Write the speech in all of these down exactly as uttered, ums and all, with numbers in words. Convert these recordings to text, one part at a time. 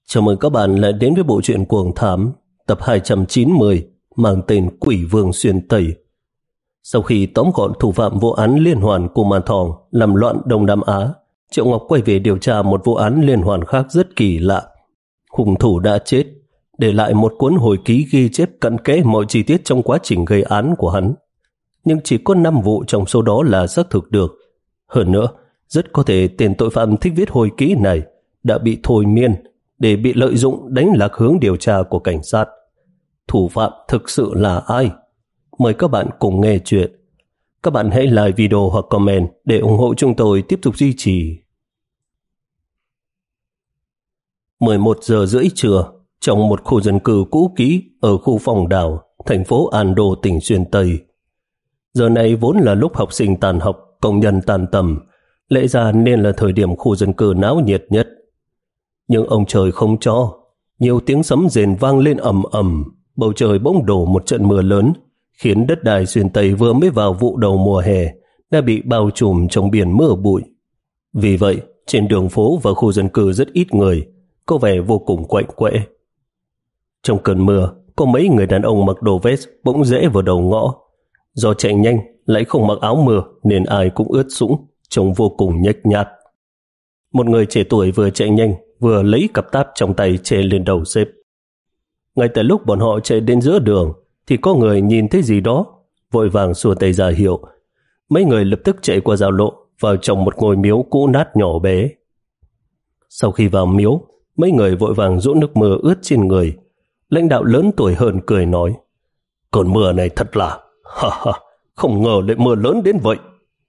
Chào mừng các bạn lại đến với bộ truyện Cuồng Thám tập hai trăm chín mươi mang tên Quỷ Vương Xuyên Tây. Sau khi tóm gọn thủ phạm vụ án liên hoàn của Màn Thòng làm loạn Đông Nam Á, Triệu Ngọc quay về điều tra một vụ án liên hoàn khác rất kỳ lạ. Hung thủ đã chết, để lại một cuốn hồi ký ghi chép cặn kẽ mọi chi tiết trong quá trình gây án của hắn. Nhưng chỉ có năm vụ trong số đó là xác thực được. Hơn nữa, rất có thể tên tội phạm thích viết hồi ký này đã bị thôi miên để bị lợi dụng đánh lạc hướng điều tra của cảnh sát. Thủ phạm thực sự là ai? Mời các bạn cùng nghe chuyện. Các bạn hãy like video hoặc comment để ủng hộ chúng tôi tiếp tục duy trì. mười một giờ rưỡi trưa, trong một khu dân cư cũ kỹ ở khu Phong Đào, thành phố An Đô, tỉnh Xuyên Tây. Giờ này vốn là lúc học sinh tàn học, công nhân tan tầm, lẽ ra nên là thời điểm khu dân cư náo nhiệt nhất. Nhưng ông trời không cho, nhiều tiếng sấm rền vang lên ầm ầm, bầu trời bỗng đổ một trận mưa lớn, khiến đất đai Xuyên Tây vừa mới vào vụ đầu mùa hè đã bị bao trùm trong biển mưa bụi. Vì vậy, trên đường phố và khu dân cư rất ít người, có vẻ vô cùng quạnh quẽ. Trong cơn mưa, có mấy người đàn ông mặc đồ vest bỗng rẽ vào đầu ngõ. Do chạy nhanh, lại không mặc áo mưa nên ai cũng ướt sũng, trông vô cùng nhếch nhác. Một người trẻ tuổi vừa chạy nhanh, vừa lấy cặp táp trong tay che lên đầu xếp. Ngay tại lúc bọn họ chạy đến giữa đường, thì có người nhìn thấy gì đó, vội vàng xua tay ra hiệu. Mấy người lập tức chạy qua giao lộ, vào trong một ngôi miếu cũ nát nhỏ bé. Sau khi vào miếu, mấy người vội vàng dỗ nước mưa ướt trên người. Lãnh đạo lớn tuổi hơn cười nói: "Cơn mưa này thật là, ha ha, không ngờ lại mưa lớn đến vậy."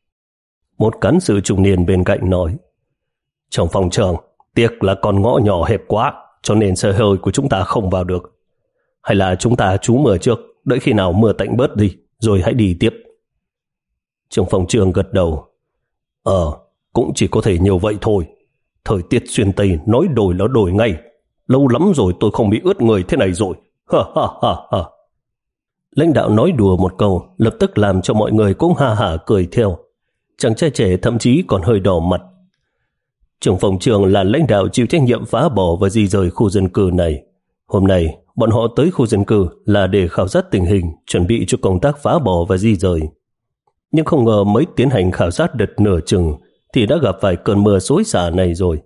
Một cán sự trung niên bên cạnh nói: "Trong phòng trường, tiếc là con ngõ nhỏ hẹp quá, cho nên xe hơi của chúng ta không vào được. Hay là chúng ta trú mưa trước, đợi khi nào mưa tạnh bớt đi, rồi hãy đi tiếp." Trưởng phòng trường gật đầu: Ờ, cũng chỉ có thể nhiều vậy thôi. Thời tiết Xuyên Tây nói đổi là đổi ngay. Lâu lắm rồi tôi không bị ướt người thế này rồi. Ha ha ha ha. Lãnh đạo nói đùa một câu, lập tức làm cho mọi người cũng ha hả cười theo. Chàng trai trẻ thậm chí còn hơi đỏ mặt. Trưởng phòng trường là lãnh đạo chịu trách nhiệm phá bỏ và di rời khu dân cư này. Hôm nay, bọn họ tới khu dân cư là để khảo sát tình hình, chuẩn bị cho công tác phá bỏ và di rời. Nhưng không ngờ mới tiến hành khảo sát đợt nửa chừng thì đã gặp phải cơn mưa xối xả này rồi.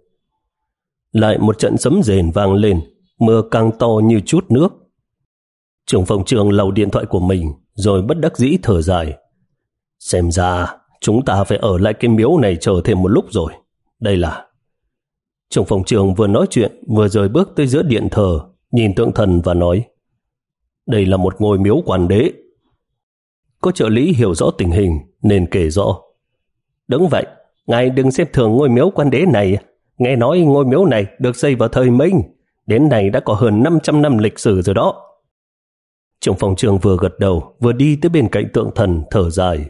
Lại một trận sấm rền vang lên, mưa càng to như chút nước. Trưởng phòng trường lau điện thoại của mình rồi bất đắc dĩ thở dài: "Xem ra chúng ta phải ở lại cái miếu này chờ thêm một lúc rồi. Đây là..." Trưởng phòng trường vừa nói chuyện vừa rời bước tới giữa điện thờ, nhìn tượng thần và nói: "Đây là một ngôi miếu quan đế." Có trợ lý hiểu rõ tình hình nên kể rõ: "Đúng vậy, ngài đừng xem thường ngôi miếu quan đế này. Nghe nói ngôi miếu này được xây vào thời Minh, đến nay đã có hơn năm trăm năm lịch sử rồi đó." Trưởng phòng trường vừa gật đầu vừa đi tới bên cạnh tượng thần thở dài: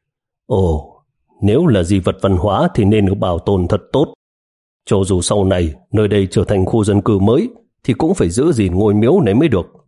"Ồ, nếu là di vật văn hóa thì nên được bảo tồn thật tốt. Cho dù sau này nơi đây trở thành khu dân cư mới thì cũng phải giữ gìn ngôi miếu này mới được."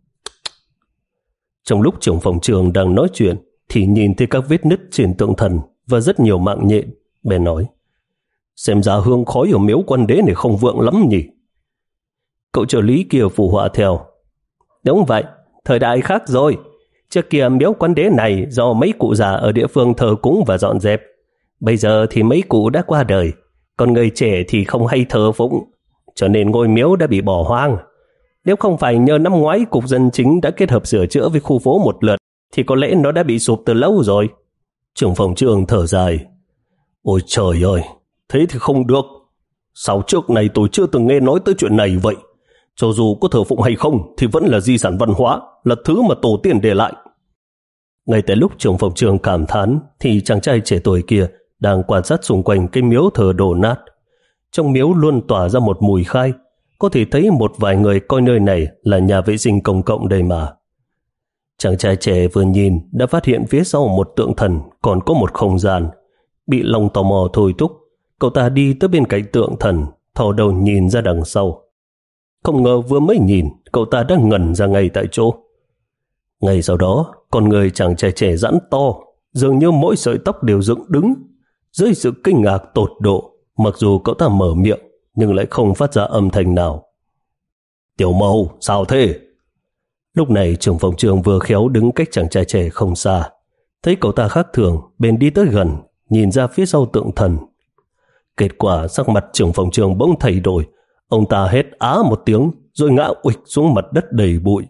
Trong lúc trưởng phòng trường đang nói chuyện thì nhìn thấy các vết nứt trên tượng thần và rất nhiều mạng nhện, bèn nói: "Xem ra hương khói ở miếu quan đế này không vượng lắm nhỉ?" Cậu trợ lý kia phụ họa theo: "Đúng vậy, thời đại khác rồi. Trước kia miếu quan đế này do mấy cụ già ở địa phương thờ cúng và dọn dẹp. Bây giờ thì mấy cụ đã qua đời, còn người trẻ thì không hay thờ phụng, cho nên ngôi miếu đã bị bỏ hoang. Nếu không phải nhờ năm ngoái cục dân chính đã kết hợp sửa chữa với khu phố một lượt thì có lẽ nó đã bị sụp từ lâu rồi." Trưởng phòng trường thở dài: "Ôi trời ơi, thế thì không được. Sao trước này tôi chưa từng nghe nói tới chuyện này vậy? Cho dù có thờ phụng hay không thì vẫn là di sản văn hóa, là thứ mà tổ tiên để lại." Ngay tại lúc trưởng phòng trường cảm thán thì chàng trai trẻ tuổi kia đang quan sát xung quanh cái miếu thờ đổ nát. Trong miếu luôn tỏa ra một mùi khai, có thể thấy một vài người coi nơi này là nhà vệ sinh công cộng đây mà. Chàng trai trẻ vừa nhìn đã phát hiện phía sau một tượng thần còn có một không gian. Bị lòng tò mò thôi thúc, cậu ta đi tới bên cạnh tượng thần, thò đầu nhìn ra đằng sau. Không ngờ vừa mới nhìn, cậu ta đã ngẩn ra ngay tại chỗ. Ngay sau đó, con người chàng trai trẻ giãn to, dường như mỗi sợi tóc đều dựng đứng. Dưới sự kinh ngạc tột độ, mặc dù cậu ta mở miệng nhưng lại không phát ra âm thanh nào. Tiểu Mâu, sao thế? Lúc này trưởng phòng trường vừa khéo đứng cách chàng trai trẻ không xa. Thấy cậu ta khác thường, bèn đi tới gần, nhìn ra phía sau tượng thần. Kết quả sắc mặt trưởng phòng trường bỗng thay đổi. Ông ta hét á một tiếng, rồi ngã uịch xuống mặt đất đầy bụi.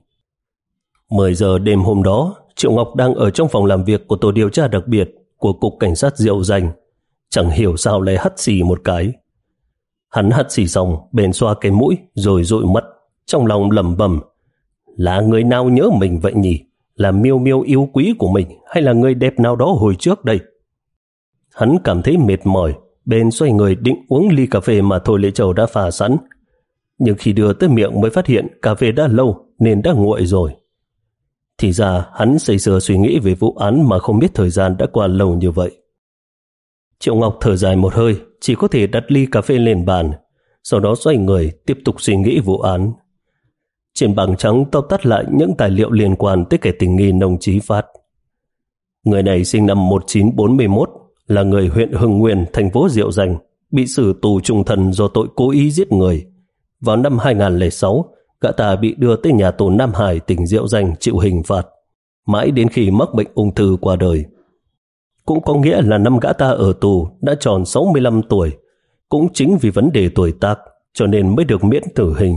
mười giờ đêm hôm đó, Triệu Ngọc đang ở trong phòng làm việc của tổ điều tra đặc biệt của Cục Cảnh sát Diệu Danh. Chẳng hiểu sao lại hắt xì một cái. Hắn hắt xì xong, bèn xoa cái mũi rồi dụi mắt, trong lòng lẩm bẩm: là người nào nhớ mình vậy nhỉ? Là Miêu Miêu yêu quý của mình hay là người đẹp nào đó hồi trước đây? Hắn cảm thấy mệt mỏi, bèn xoay người định uống ly cà phê mà Thôi Lệ Châu đã pha sẵn. Nhưng khi đưa tới miệng mới phát hiện cà phê đã lâu nên đã nguội rồi. Thì ra hắn say sưa suy nghĩ về vụ án mà không biết thời gian đã qua lâu như vậy. Triệu Ngọc thở dài một hơi, chỉ có thể đặt ly cà phê lên bàn, sau đó xoay người tiếp tục suy nghĩ vụ án. Trên bảng trắng tóm tắt lại những tài liệu liên quan tới kẻ tình nghi Nông Chí Phát. Người này sinh năm một nghìn chín trăm bốn mươi mốt, là người huyện Hưng Nguyên, thành phố Diệu Danh, bị xử tù chung thân do tội cố ý giết người. Vào năm hai nghìn không trăm lẻ sáu, gã ta bị đưa tới nhà tù Nam Hải, tỉnh Diệu Danh chịu hình phạt, mãi đến khi mắc bệnh ung thư qua đời. Cũng có nghĩa là năm gã ta ở tù đã tròn sáu mươi lăm tuổi, cũng chính vì vấn đề tuổi tác cho nên mới được miễn tử hình.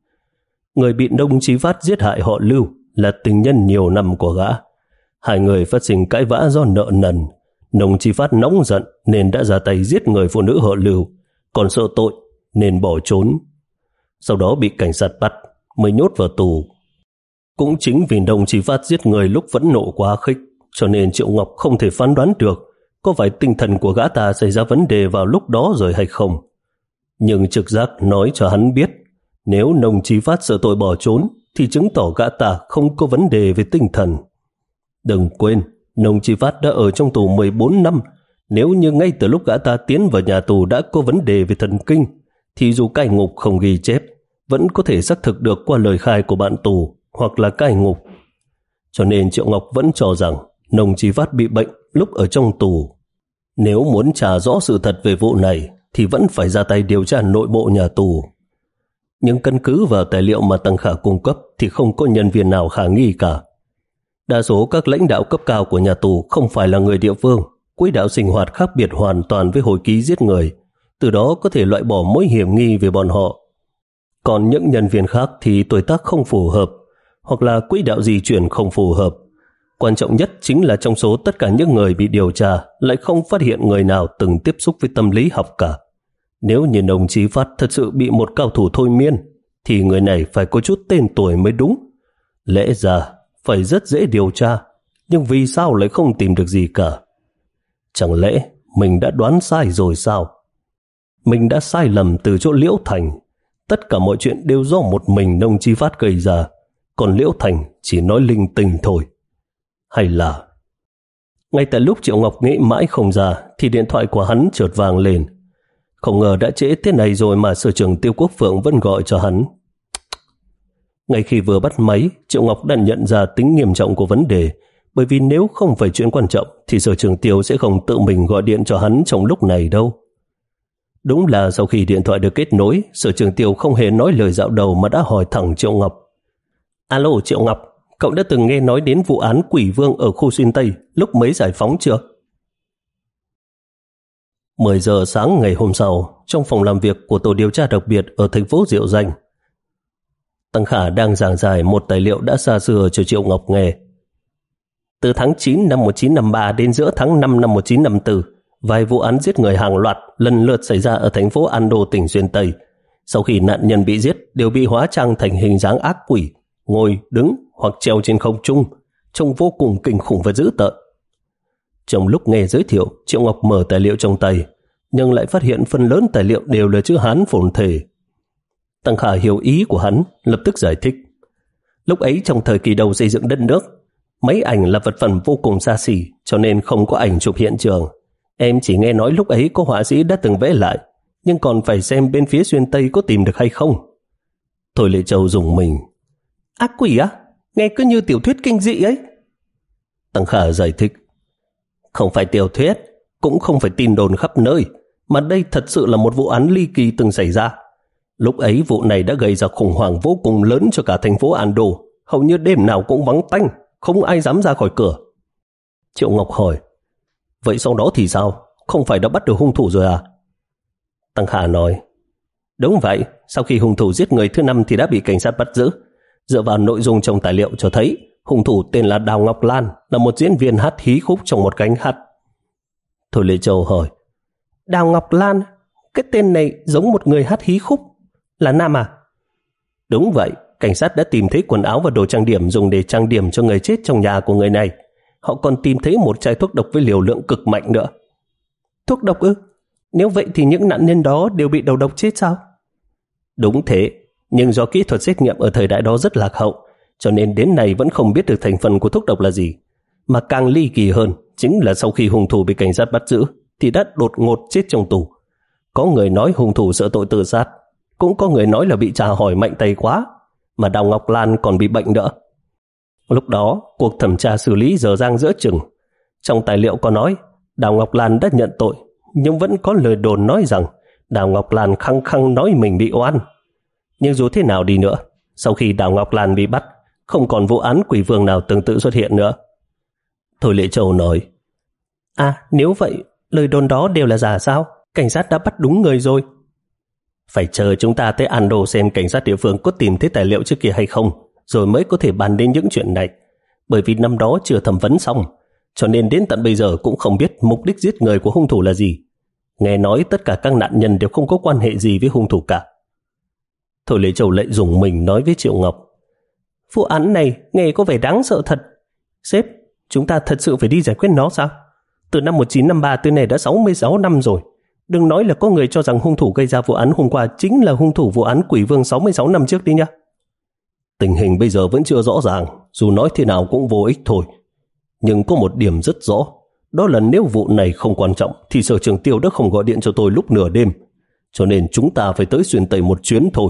Người bị Nông Chí Phát giết hại họ Lưu là tình nhân nhiều năm của gã. Hai người phát sinh cãi vã do nợ nần. Nông Chí Phát nóng giận nên đã ra tay giết người phụ nữ họ Lưu, còn sợ tội nên bỏ trốn. Sau đó bị cảnh sát bắt mới nhốt vào tù. Cũng chính vì Nông Chí Phát giết người lúc vẫn nộ quá khích, cho nên Triệu Ngọc không thể phán đoán được có phải tinh thần của gã ta xảy ra vấn đề vào lúc đó rồi hay không. Nhưng trực giác nói cho hắn biết, nếu Nông Chí Phát sợ tội bỏ trốn thì chứng tỏ gã ta không có vấn đề về tinh thần. Đừng quên, Nông Chí Phát đã ở trong tù mười bốn năm. Nếu như ngay từ lúc gã ta tiến vào nhà tù đã có vấn đề về thần kinh, thì dù cai ngục không ghi chép, vẫn có thể xác thực được qua lời khai của bạn tù hoặc là cai ngục. Cho nên Triệu Ngọc vẫn cho rằng Nông Chí Phát bị bệnh lúc ở trong tù. Nếu muốn trả rõ sự thật về vụ này thì vẫn phải ra tay điều tra nội bộ nhà tù. Nhưng căn cứ vào tài liệu mà Tăng Khả cung cấp thì không có nhân viên nào khả nghi cả. Đa số các lãnh đạo cấp cao của nhà tù không phải là người địa phương, quỹ đạo sinh hoạt khác biệt hoàn toàn với hồi ký giết người, từ đó có thể loại bỏ mối hiểm nghi về bọn họ. Còn những nhân viên khác thì tuổi tác không phù hợp, hoặc là quỹ đạo di chuyển không phù hợp. Quan trọng nhất chính là trong số tất cả những người bị điều tra lại không phát hiện người nào từng tiếp xúc với tâm lý học cả. Nếu như Nông Chí Phát thật sự bị một cao thủ thôi miên, thì người này phải có chút tên tuổi mới đúng. Lẽ ra phải rất dễ điều tra, nhưng vì sao lại không tìm được gì cả? Chẳng lẽ mình đã đoán sai rồi sao? Mình đã sai lầm từ chỗ Liễu Thành. Tất cả mọi chuyện đều do một mình Nông Chí Phát gây ra, còn Liễu Thành chỉ nói linh tinh thôi. Hay là... Ngay tại lúc Triệu Ngọc nghĩ mãi không ra thì điện thoại của hắn chợt vang lên. Không ngờ đã trễ thế này rồi mà sở trưởng Tiêu Quốc Phượng vẫn gọi cho hắn. Ngay khi vừa bắt máy, Triệu Ngọc đã nhận ra tính nghiêm trọng của vấn đề, bởi vì nếu không phải chuyện quan trọng thì sở trưởng Tiêu sẽ không tự mình gọi điện cho hắn trong lúc này đâu. Đúng là sau khi điện thoại được kết nối, sở trưởng Tiêu không hề nói lời dạo đầu mà đã hỏi thẳng Triệu Ngọc. Alo Triệu Ngọc, cậu đã từng nghe nói đến vụ án Quỷ Vương ở khu Xuyên Tây lúc mới giải phóng chưa? mười giờ sáng ngày hôm sau, trong phòng làm việc của tổ điều tra đặc biệt ở thành phố Diệu Danh, Tăng Khả đang giảng giải một tài liệu đã xa xưa cho Triệu Ngọc nghe. Từ tháng chín năm một nghìn chín trăm năm mươi ba đến giữa tháng năm năm một nghìn chín trăm năm mươi tư, vài vụ án giết người hàng loạt lần lượt xảy ra ở thành phố An Đô, tỉnh Xuyên Tây. Sau khi nạn nhân bị giết đều bị hóa trang thành hình dáng ác quỷ, ngồi, đứng hoặc treo trên không trung, trông vô cùng kinh khủng và dữ tợn. Trong lúc nghe giới thiệu, Triệu Ngọc mở tài liệu trong tay, nhưng lại phát hiện phần lớn tài liệu đều là chữ Hán phồn thể. Tăng Khả hiểu ý của hắn, lập tức giải thích. Lúc ấy trong thời kỳ đầu xây dựng đất nước, máy ảnh là vật phẩm vô cùng xa xỉ, cho nên không có ảnh chụp hiện trường. Em chỉ nghe nói lúc ấy có họa sĩ đã từng vẽ lại, nhưng còn phải xem bên phía Xuyên Tây có tìm được hay không. Thôi Lệ Châu rùng mình. Ác quỷ á? Nghe cứ như tiểu thuyết kinh dị ấy. Tăng Khả giải thích. Không phải tiểu thuyết, cũng không phải tin đồn khắp nơi, mà đây thật sự là một vụ án ly kỳ từng xảy ra. Lúc ấy vụ này đã gây ra khủng hoảng vô cùng lớn cho cả thành phố Ando, hầu như đêm nào cũng vắng tanh, không ai dám ra khỏi cửa. Triệu Ngọc hỏi, vậy sau đó thì sao? Không phải đã bắt được hung thủ rồi à? Tăng Khả nói, đúng vậy, sau khi hung thủ giết người thứ năm thì đã bị cảnh sát bắt giữ. Dựa vào nội dung trong tài liệu cho thấy, hung thủ tên là Đào Ngọc Lan, là một diễn viên hát hí khúc trong một cánh hát. Thôi Lê Châu hỏi, Đào Ngọc Lan, cái tên này giống một người hát hí khúc, là nam à? Đúng vậy, cảnh sát đã tìm thấy quần áo và đồ trang điểm dùng để trang điểm cho người chết trong nhà của người này. Họ còn tìm thấy một chai thuốc độc với liều lượng cực mạnh nữa. Thuốc độc ư? Nếu vậy thì những nạn nhân đó đều bị đầu độc chết sao? Đúng thế, nhưng do kỹ thuật xét nghiệm ở thời đại đó rất lạc hậu, cho nên đến nay vẫn không biết được thành phần của thuốc độc là gì. Mà càng ly kỳ hơn, chính là sau khi hung thủ bị cảnh sát bắt giữ, thì đã đột ngột chết trong tù. Có người nói hung thủ sợ tội tự sát, cũng có người nói là bị chà hỏi mạnh tay quá, mà Đào Ngọc Lan còn bị bệnh nữa. Lúc đó, cuộc thẩm tra xử lý dở dang giữa chừng. Trong tài liệu có nói, Đào Ngọc Lan đã nhận tội, nhưng vẫn có lời đồn nói rằng Đào Ngọc Lan khăng khăng nói mình bị oan. Nhưng dù thế nào đi nữa, sau khi Đào Ngọc Lan bị bắt, không còn vụ án quỷ vương nào tương tự xuất hiện nữa. Thôi Lệ Châu nói, à, nếu vậy, lời đồn đó đều là giả sao? Cảnh sát đã bắt đúng người rồi. Phải chờ chúng ta tới Ando xem cảnh sát địa phương có tìm thấy tài liệu trước kia hay không, rồi mới có thể bàn đến những chuyện này. Bởi vì năm đó chưa thẩm vấn xong, cho nên đến tận bây giờ cũng không biết mục đích giết người của hung thủ là gì. Nghe nói tất cả các nạn nhân đều không có quan hệ gì với hung thủ cả. Thôi Lê Châu lại dùng mình nói với Triệu Ngọc, vụ án này nghe có vẻ đáng sợ thật. Sếp, chúng ta thật sự phải đi giải quyết nó sao? Từ năm một nghìn chín trăm năm mươi ba tới nay đã sáu mươi sáu năm rồi. Đừng nói là có người cho rằng hung thủ gây ra vụ án hôm qua chính là hung thủ vụ án quỷ vương sáu mươi sáu năm trước đi nhá. Tình hình bây giờ vẫn chưa rõ ràng, dù nói thế nào cũng vô ích thôi. Nhưng có một điểm rất rõ, đó là nếu vụ này không quan trọng thì Sở Trưởng Tiêu đã không gọi điện cho tôi lúc nửa đêm, cho nên chúng ta phải tới Xuyên Tây một chuyến thôi.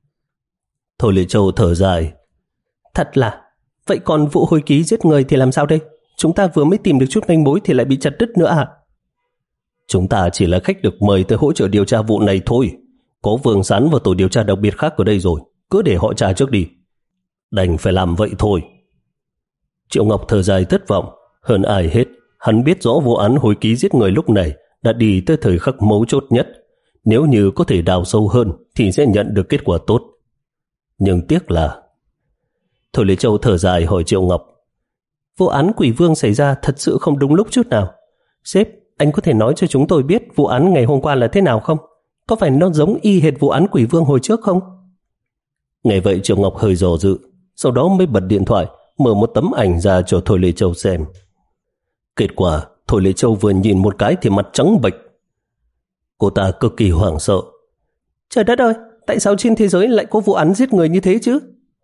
Thôi Lệ Châu thở dài, thật là, vậy còn vụ hồi ký giết người thì làm sao đây? Chúng ta vừa mới tìm được chút manh mối thì lại bị chặt đứt nữa à? Chúng ta chỉ là khách được mời tới hỗ trợ điều tra vụ này thôi. Có Vương Sán và tổ điều tra đặc biệt khác ở đây rồi, cứ để họ tra trước đi. Đành phải làm vậy thôi. Triệu Ngọc thở dài thất vọng. Hơn ai hết, hắn biết rõ vụ án hồi ký giết người lúc này đã đi tới thời khắc mấu chốt nhất. Nếu như có thể đào sâu hơn thì sẽ nhận được kết quả tốt. Nhưng tiếc là... Thôi Lê Châu thở dài hỏi Triệu Ngọc, vụ án quỷ vương xảy ra thật sự không đúng lúc chút nào. Sếp, anh có thể nói cho chúng tôi biết vụ án ngày hôm qua là thế nào không? Có phải nó giống y hệt vụ án quỷ vương hồi trước không? Nghe vậy Triệu Ngọc hơi dò dự, sau đó mới bật điện thoại, mở một tấm ảnh ra cho Thôi Lê Châu xem. Kết quả, Thôi Lê Châu vừa nhìn một cái thì mặt trắng bệch. Cô ta cực kỳ hoảng sợ. Trời đất ơi, tại sao trên thế giới lại có vụ án giết người như thế chứ?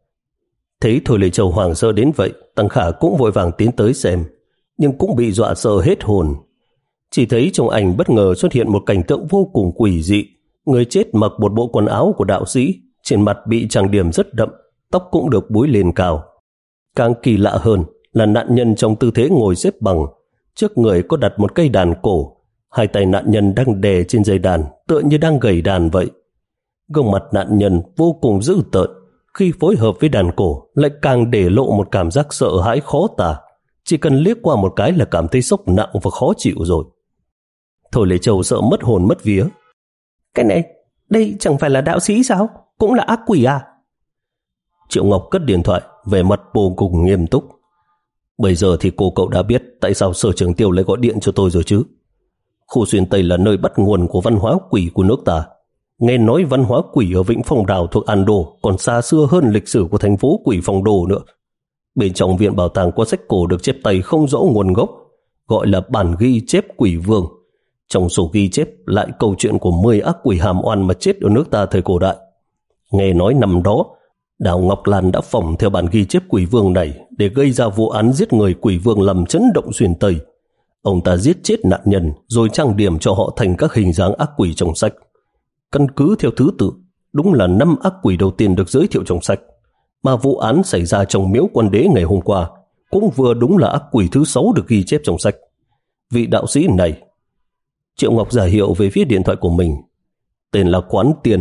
Thấy Thôi Lê Châu hoảng sợ đến vậy, Tăng Khả cũng vội vàng tiến tới xem, nhưng cũng bị dọa sợ hết hồn. Chỉ thấy trong ảnh bất ngờ xuất hiện một cảnh tượng vô cùng quỷ dị. Người chết mặc một bộ quần áo của đạo sĩ, trên mặt bị trang điểm rất đậm, tóc cũng được búi lên cao. Càng kỳ lạ hơn là nạn nhân trong tư thế ngồi xếp bằng, trước người có đặt một cây đàn cổ, hai tay nạn nhân đang đè trên dây đàn, tựa như đang gảy đàn vậy. Gương mặt nạn nhân vô cùng dữ tợn, khi phối hợp với đàn cổ lại càng để lộ một cảm giác sợ hãi khó tả. Chỉ cần liếc qua một cái là cảm thấy sốc nặng và khó chịu rồi. Thôi Lê Châu sợ mất hồn mất vía. Cái này, đây chẳng phải là đạo sĩ sao? Cũng là ác quỷ à? Triệu Ngọc cất điện thoại, vẻ mặt vô cùng nghiêm túc. Bây giờ thì cô cậu đã biết tại sao Sở Trưởng Tiêu lại gọi điện cho tôi rồi chứ? Khu Xuyên Tây là nơi bắt nguồn của văn hóa quỷ của nước ta. Nghe nói văn hóa quỷ ở Vịnh Phong Đào thuộc Ando còn xa xưa hơn lịch sử của thành phố quỷ Phong Đô nữa. Bên trong viện bảo tàng có sách cổ được chép tay không rõ nguồn gốc, gọi là bản ghi chép quỷ vương. Trong sổ ghi chép lại câu chuyện của mười ác quỷ hàm oan mà chết ở nước ta thời cổ đại. Nghe nói năm đó, Đào Ngọc Lan đã phỏng theo bản ghi chép quỷ vương này để gây ra vụ án giết người quỷ vương làm chấn động Xuyên Tây. Ông ta giết chết nạn nhân rồi trang điểm cho họ thành các hình dáng ác quỷ trong sách. Căn cứ theo thứ tự, đúng là năm ác quỷ đầu tiên được giới thiệu trong sách. Mà vụ án xảy ra trong miếu Quan Đế ngày hôm qua cũng vừa đúng là ác quỷ thứ sáu được ghi chép trong sách. Vị đạo sĩ này, Triệu Ngọc giả hiệu về phía điện thoại của mình, tên là Quán Tiền,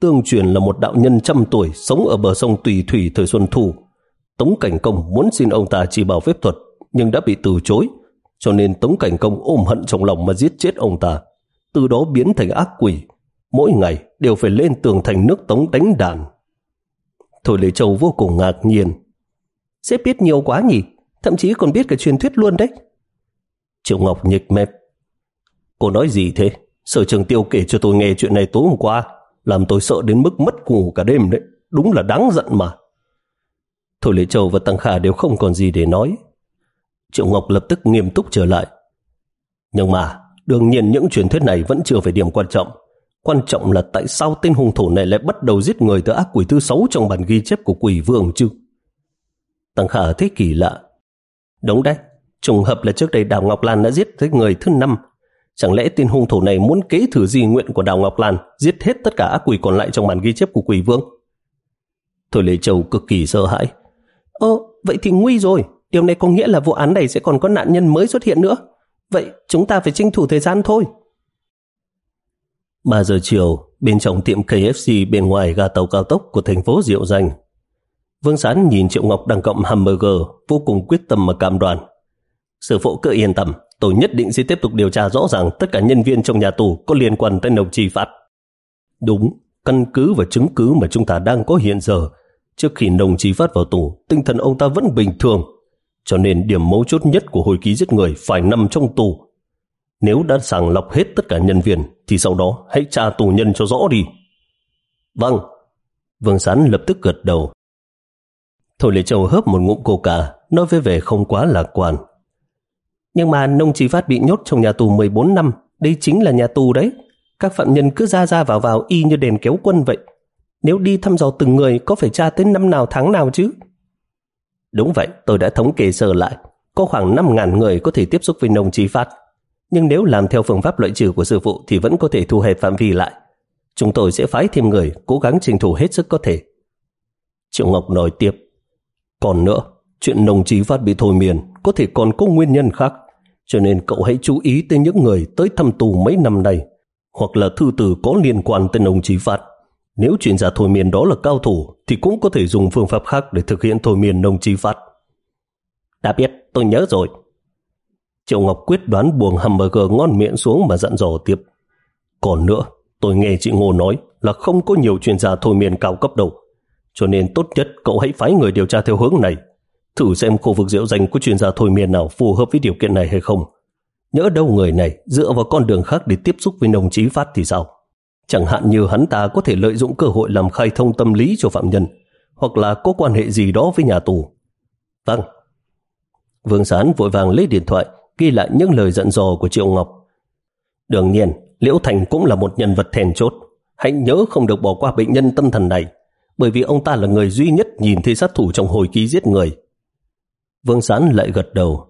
tương truyền là một đạo nhân trăm tuổi sống ở bờ sông Tùy Thủy thời Xuân Thu. Tống Cảnh Công muốn xin ông ta chỉ bảo phép thuật nhưng đã bị từ chối, cho nên Tống Cảnh Công ôm hận trong lòng mà giết chết ông ta, từ đó biến thành ác quỷ, mỗi ngày đều phải lên tường thành nước Tống đánh đàn. Thôi Lê Châu vô cùng ngạc nhiên. Sếp biết nhiều quá nhỉ, thậm chí còn biết cả truyền thuyết luôn đấy. Triệu Ngọc nhếch mép. Cô nói gì thế? Sở Trường Tiêu kể cho tôi nghe chuyện này tối hôm qua, làm tôi sợ đến mức mất ngủ cả đêm đấy, đúng là đáng giận mà. Thôi Lê Châu và Tăng Khả đều không còn gì để nói. Triệu Ngọc lập tức nghiêm túc trở lại. Nhưng mà đương nhiên những truyền thuyết này vẫn chưa phải điểm quan trọng. Quan trọng là tại sao tên hung thủ này lại bắt đầu giết người từ ác quỷ thứ sáu trong bản ghi chép của Quỷ Vương chứ? Tăng Khả thấy kỳ lạ. Đúng đấy, trùng hợp là trước đây Đào Ngọc Lan đã giết tới người thứ năm. Chẳng lẽ tên hung thủ này muốn kế thử di nguyện của Đào Ngọc Lan, giết hết tất cả ác quỷ còn lại trong bản ghi chép của Quỷ Vương? Thôi Lê Châu cực kỳ sợ hãi. Ồ, vậy thì nguy rồi. Điều này có nghĩa là vụ án này sẽ còn có nạn nhân mới xuất hiện nữa. Vậy chúng ta phải tranh thủ thời gian thôi. ba giờ chiều, bên trong tiệm ca ép xê bên ngoài ga tàu cao tốc của thành phố Diệu Danh. Vương Sán nhìn Triệu Ngọc đang cộng hamburger, vô cùng quyết tâm mà cam đoan. Sư phụ cứ yên tâm, tôi nhất định sẽ tiếp tục điều tra rõ ràng tất cả nhân viên trong nhà tù có liên quan tới Nông Chi Phát. Đúng, căn cứ và chứng cứ mà chúng ta đang có hiện giờ, trước khi Nông Chi Phát vào tù, tinh thần ông ta vẫn bình thường, cho nên điểm mấu chốt nhất của hồi ký giết người phải nằm trong tù. Nếu đã sàng lọc hết tất cả nhân viên, thì sau đó hãy tra tù nhân cho rõ đi. Vâng. Vương Sán lập tức gật đầu. Thôi Lê Châu hớp một ngụm coca, nói với vẻ không quá lạc quan. Nhưng mà Nông Chi Phát bị nhốt trong nhà tù mười bốn năm, đây chính là nhà tù đấy. Các phạm nhân cứ ra ra vào vào y như đèn kéo quân vậy. Nếu đi thăm dò từng người có phải tra tới năm nào tháng nào chứ? Đúng vậy, tôi đã thống kê sơ lại. Có khoảng năm nghìn người có thể tiếp xúc với Nông Chi Phát. Nhưng nếu làm theo phương pháp loại trừ của sư phụ thì vẫn có thể thu hẹp phạm vi lại. Chúng tôi sẽ phái thêm người, cố gắng tranh thủ hết sức có thể. Triệu Ngọc nói tiếp. Còn nữa, chuyện Nông Chi Phát bị thôi miên có thể còn có nguyên nhân khác, cho nên cậu hãy chú ý tới những người tới thăm tù mấy năm nay, hoặc là thư từ có liên quan tới Nông Chi Phát. Nếu chuyên gia thôi miên đó là cao thủ thì cũng có thể dùng phương pháp khác để thực hiện thôi miên Nông Chi Phát. Đã biết, tôi nhớ rồi. Triệu Ngọc quyết đoán buông hamburger ngon miệng xuống mà dặn dò tiếp. Còn nữa, tôi nghe chị Ngô nói là không có nhiều chuyên gia thôi miên cao cấp đâu, cho nên tốt nhất cậu hãy phái người điều tra theo hướng này, thử xem khu vực Diệu Danh có chuyên gia thôi miên nào phù hợp với điều kiện này hay không. Nhỡ đâu người này dựa vào con đường khác để tiếp xúc với Nông Chí Phát thì sao? Chẳng hạn như hắn ta có thể lợi dụng cơ hội làm khai thông tâm lý cho phạm nhân, hoặc là có quan hệ gì đó với nhà tù. Vâng. Vương Sán vội vàng lấy điện thoại ghi lại những lời dặn dò của Triệu Ngọc. Đương nhiên, Liễu Thành cũng là một nhân vật then chốt. Hãy nhớ không được bỏ qua bệnh nhân tâm thần này, bởi vì ông ta là người duy nhất nhìn thấy sát thủ trong hồi ký giết người. Vương Sán lại gật đầu.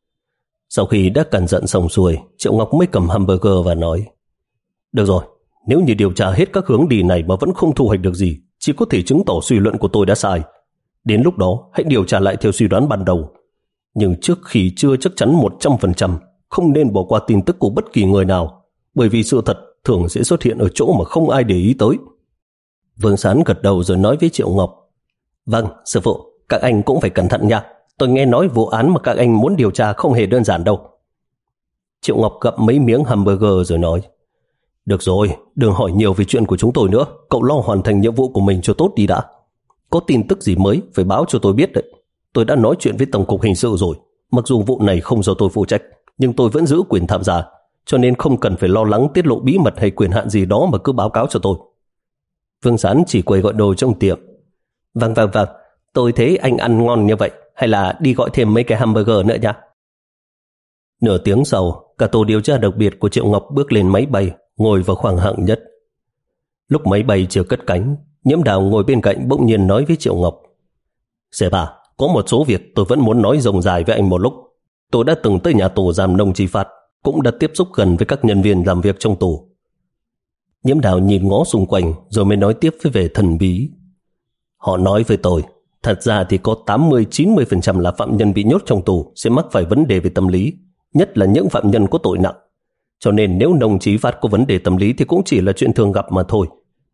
Sau khi đã cẩn giận xong xuôi, Triệu Ngọc mới cầm hamburger và nói: Được rồi, nếu như điều tra hết các hướng đi này mà vẫn không thu hoạch được gì, chỉ có thể chứng tỏ suy luận của tôi đã sai. Đến lúc đó, hãy điều tra lại theo suy đoán ban đầu. Nhưng trước khi chưa chắc chắn một trăm phần trăm, không nên bỏ qua tin tức của bất kỳ người nào, bởi vì sự thật thường sẽ xuất hiện ở chỗ mà không ai để ý tới. Vương Sán gật đầu rồi nói với Triệu Ngọc: Vâng, sư phụ, các anh cũng phải cẩn thận nha. Tôi nghe nói vụ án mà các anh muốn điều tra không hề đơn giản đâu. Triệu Ngọc gặm mấy miếng hamburger rồi nói: Được rồi, đừng hỏi nhiều về chuyện của chúng tôi nữa. Cậu lo hoàn thành nhiệm vụ của mình cho tốt đi đã. Có tin tức gì mới phải báo cho tôi biết đấy. Tôi đã nói chuyện với Tổng cục Hình sự rồi. Mặc dù vụ này không do tôi phụ trách, nhưng tôi vẫn giữ quyền tham gia, cho nên không cần phải lo lắng tiết lộ bí mật hay quyền hạn gì đó mà cứ báo cáo cho tôi. Vương Sán chỉ quầy gọi đồ trong tiệm. Vâng vâng vâng, tôi thấy anh ăn ngon như vậy, hay là đi gọi thêm mấy cái hamburger nữa nhá. Nửa tiếng sau, cả tổ điều tra đặc biệt của Triệu Ngọc bước lên máy bay, ngồi vào khoang hạng nhất. Lúc máy bay chưa cất cánh, Nhiễm Đào ngồi bên cạnh bỗng nhiên nói với Triệu Ngọc: Sếp à, có một số việc tôi vẫn muốn nói rộng dài với anh một lúc. Tôi đã từng tới nhà tù giam Nông Chi Phát, cũng đã tiếp xúc gần với các nhân viên làm việc trong tù. Nhiễm Đào nhìn ngó xung quanh rồi mới nói tiếp với vẻ thần bí: Họ nói với tôi, thật ra thì có tám mươi đến chín mươi phần trăm là phạm nhân bị nhốt trong tù sẽ mắc phải vấn đề về tâm lý, nhất là những phạm nhân có tội nặng. Cho nên nếu Nông Chí Phát có vấn đề tâm lý thì cũng chỉ là chuyện thường gặp mà thôi.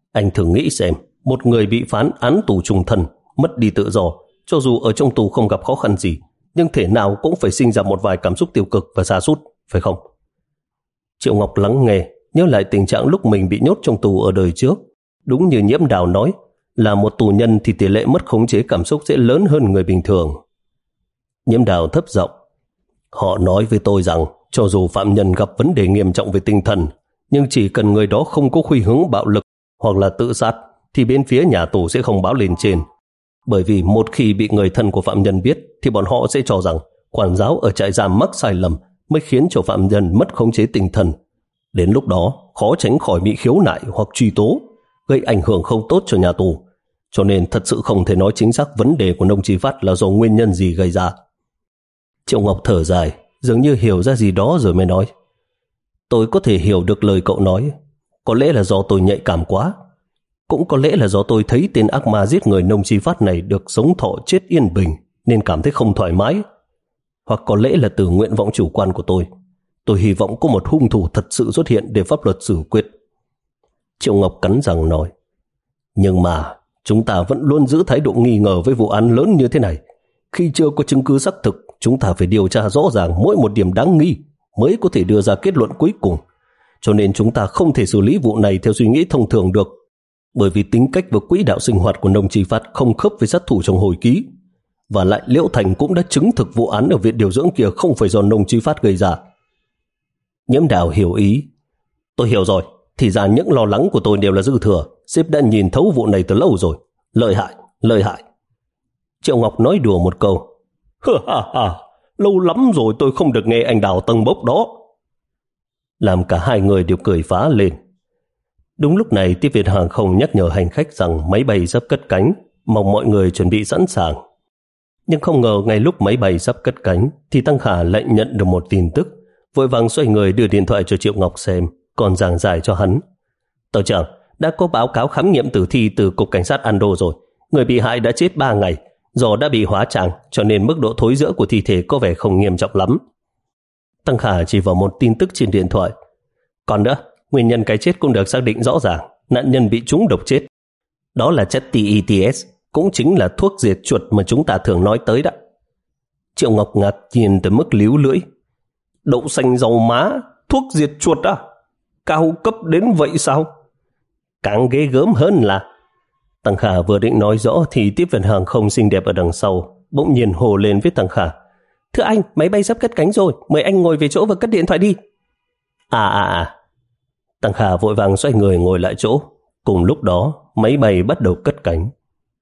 Anh thử nghĩ xem, một người bị phán án tù chung thân, mất đi tự do, cho dù ở trong tù không gặp khó khăn gì, nhưng thể nào cũng phải sinh ra một vài cảm xúc tiêu cực và sa sút, phải không? Triệu Ngọc lắng nghe, nhớ lại tình trạng lúc mình bị nhốt trong tù ở đời trước. Đúng như Nhiễm Đào nói, là một tù nhân thì tỷ lệ mất khống chế cảm xúc sẽ lớn hơn người bình thường. Nhiễm Đào thấp giọng, họ nói với tôi rằng cho dù phạm nhân gặp vấn đề nghiêm trọng về tinh thần, nhưng chỉ cần người đó không có khuynh hướng bạo lực hoặc là tự sát, thì bên phía nhà tù sẽ không báo lên trên. Bởi vì một khi bị người thân của phạm nhân biết, thì bọn họ sẽ cho rằng quản giáo ở trại giam mắc sai lầm mới khiến cho phạm nhân mất khống chế tinh thần. Đến lúc đó, khó tránh khỏi bị khiếu nại hoặc truy tố, gây ảnh hưởng không tốt cho nhà tù. Cho nên thật sự không thể nói chính xác vấn đề của Nông Chí Phát là do nguyên nhân gì gây ra. Triệu Ngọc thở dài, dường như hiểu ra gì đó rồi mới nói, tôi có thể hiểu được lời cậu nói. Có lẽ là do tôi nhạy cảm quá. Cũng có lẽ là do tôi thấy tên ác ma giết người Nông Chí Phát này được sống thọ chết yên bình nên cảm thấy không thoải mái. Hoặc có lẽ là từ nguyện vọng chủ quan của tôi. Tôi hy vọng có một hung thủ thật sự xuất hiện để pháp luật xử quyết. Triệu Ngọc cắn răng nói, nhưng mà chúng ta vẫn luôn giữ thái độ nghi ngờ với vụ án lớn như thế này. Khi chưa có chứng cứ xác thực, chúng ta phải điều tra rõ ràng mỗi một điểm đáng nghi mới có thể đưa ra kết luận cuối cùng. Cho nên chúng ta không thể xử lý vụ này theo suy nghĩ thông thường được, bởi vì tính cách và quỹ đạo sinh hoạt của Nông Chí Phát không khớp với sát thủ trong hồi ký. Và lại Liễu Thành cũng đã chứng thực vụ án ở viện điều dưỡng kia không phải do Nông Chí Phát gây ra. Nhiễm Đào hiểu ý. Tôi hiểu rồi, thì ra những lo lắng của tôi đều là dư thừa. Sếp đã nhìn thấu vụ này từ lâu rồi. Lợi hại, lợi hại. Triệu Ngọc nói đùa một câu. Ha ha ha, lâu lắm rồi tôi không được nghe anh Đào tâng bốc đó. Làm cả hai người đều cười phá lên. Đúng lúc này tiếp viên hàng không nhắc nhở hành khách rằng máy bay sắp cất cánh, mong mọi người chuẩn bị sẵn sàng. Nhưng không ngờ ngay lúc máy bay sắp cất cánh thì Tăng Khả lại nhận được một tin tức, vội vàng xoay người đưa điện thoại cho Triệu Ngọc xem, còn giảng giải cho hắn. Tàu trưởng, đã có báo cáo khám nghiệm tử thi từ Cục Cảnh sát Ando rồi. Người bị hại đã chết ba ngày, do đã bị hóa tràng, cho nên mức độ thối rữa của thi thể có vẻ không nghiêm trọng lắm. Tăng Khả chỉ vào một tin tức trên điện thoại. Còn nữa, nguyên nhân cái chết cũng được xác định rõ ràng, nạn nhân bị trúng độc chết. Đó là chất tê e tê ét, cũng chính là thuốc diệt chuột mà chúng ta thường nói tới đó. Triệu Ngọc ngạc nhiên tới mức líu lưỡi. Đậu xanh dầu má, thuốc diệt chuột à? Cao cấp đến vậy sao? Càng ghê gớm hơn là... Tăng Khả vừa định nói rõ thì tiếp viên hàng không xinh đẹp ở đằng sau bỗng nhiên hồ lên với Tăng Khả. Thưa anh, máy bay sắp cất cánh rồi, mời anh ngồi về chỗ và cất điện thoại đi. À à à. Tăng Khả vội vàng xoay người ngồi lại chỗ. Cùng lúc đó, máy bay bắt đầu cất cánh.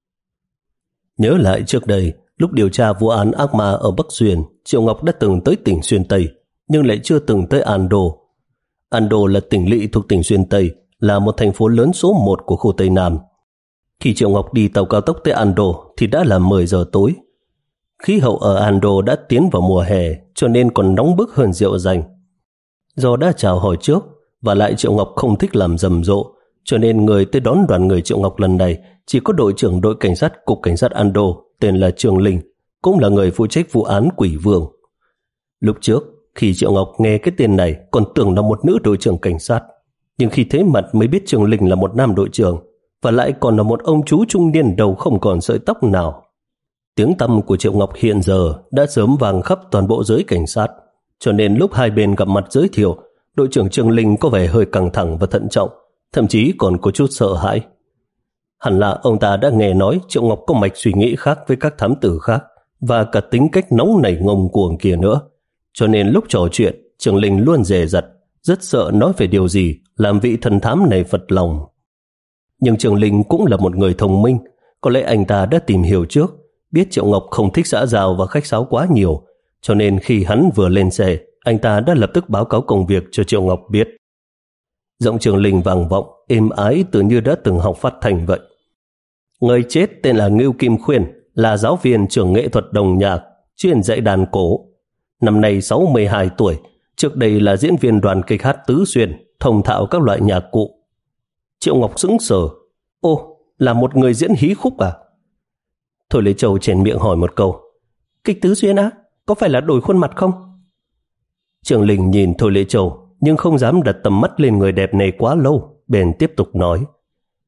Nhớ lại trước đây, lúc điều tra vụ án ác ma ở Bắc Xuyên, Triệu Ngọc đã từng tới tỉnh Xuyên Tây, nhưng lại chưa từng tới Ando. Ando là tỉnh lỵ thuộc tỉnh Xuyên Tây, là một thành phố lớn số một của khu Tây Nam. Khi Triệu Ngọc đi tàu cao tốc tới Ando thì đã là mười giờ tối. Khí hậu ở Ando đã tiến vào mùa hè, cho nên còn nóng bức hơn rượu rành. Do đã chào hỏi trước, và lại Triệu Ngọc không thích làm rầm rộ, cho nên người tới đón đoàn người Triệu Ngọc lần này chỉ có đội trưởng đội cảnh sát Cục Cảnh sát Ando tên là Trương Linh, cũng là người phụ trách vụ án Quỷ Vương. Lúc trước, khi Triệu Ngọc nghe cái tên này còn tưởng là một nữ đội trưởng cảnh sát, nhưng khi thấy mặt mới biết Trương Linh là một nam đội trưởng, và lại còn là một ông chú trung niên đầu không còn sợi tóc nào. Tiếng tăm của Triệu Ngọc hiện giờ đã sớm vang khắp toàn bộ giới cảnh sát, cho nên lúc hai bên gặp mặt giới thiệu, đội trưởng Trương Linh có vẻ hơi căng thẳng và thận trọng, thậm chí còn có chút sợ hãi. Hẳn là ông ta đã nghe nói Triệu Ngọc có mạch suy nghĩ khác với các thám tử khác, và cả tính cách nóng nảy ngông cuồng kia nữa. Cho nên lúc trò chuyện, Trương Linh luôn dè dặt, rất sợ nói về điều gì làm vị thần thám này phật lòng. Nhưng Trương Linh cũng là một người thông minh, có lẽ anh ta đã tìm hiểu trước, biết Triệu Ngọc không thích xã giao và khách sáo quá nhiều, cho nên khi hắn vừa lên xe, anh ta đã lập tức báo cáo công việc cho Triệu Ngọc biết. Giọng Trương Linh vang vọng, êm ái tự như đã từng học phát thanh vậy. Người chết tên là Ngưu Kim Khuyên, là giáo viên trường nghệ thuật đồng nhạc, chuyên dạy đàn cổ. Năm nay sáu mươi hai tuổi, trước đây là diễn viên đoàn kịch hát tứ xuyên, thông thạo các loại nhạc cụ. Triệu Ngọc sững sờ. Ô, là một người diễn hí khúc à? Thôi Lê Châu chèn miệng hỏi một câu. Kịch tứ xuyên á? Có phải là đổi khuôn mặt không? Trương Linh nhìn Thôi Lê Châu, nhưng không dám đặt tầm mắt lên người đẹp này quá lâu, bèn tiếp tục nói.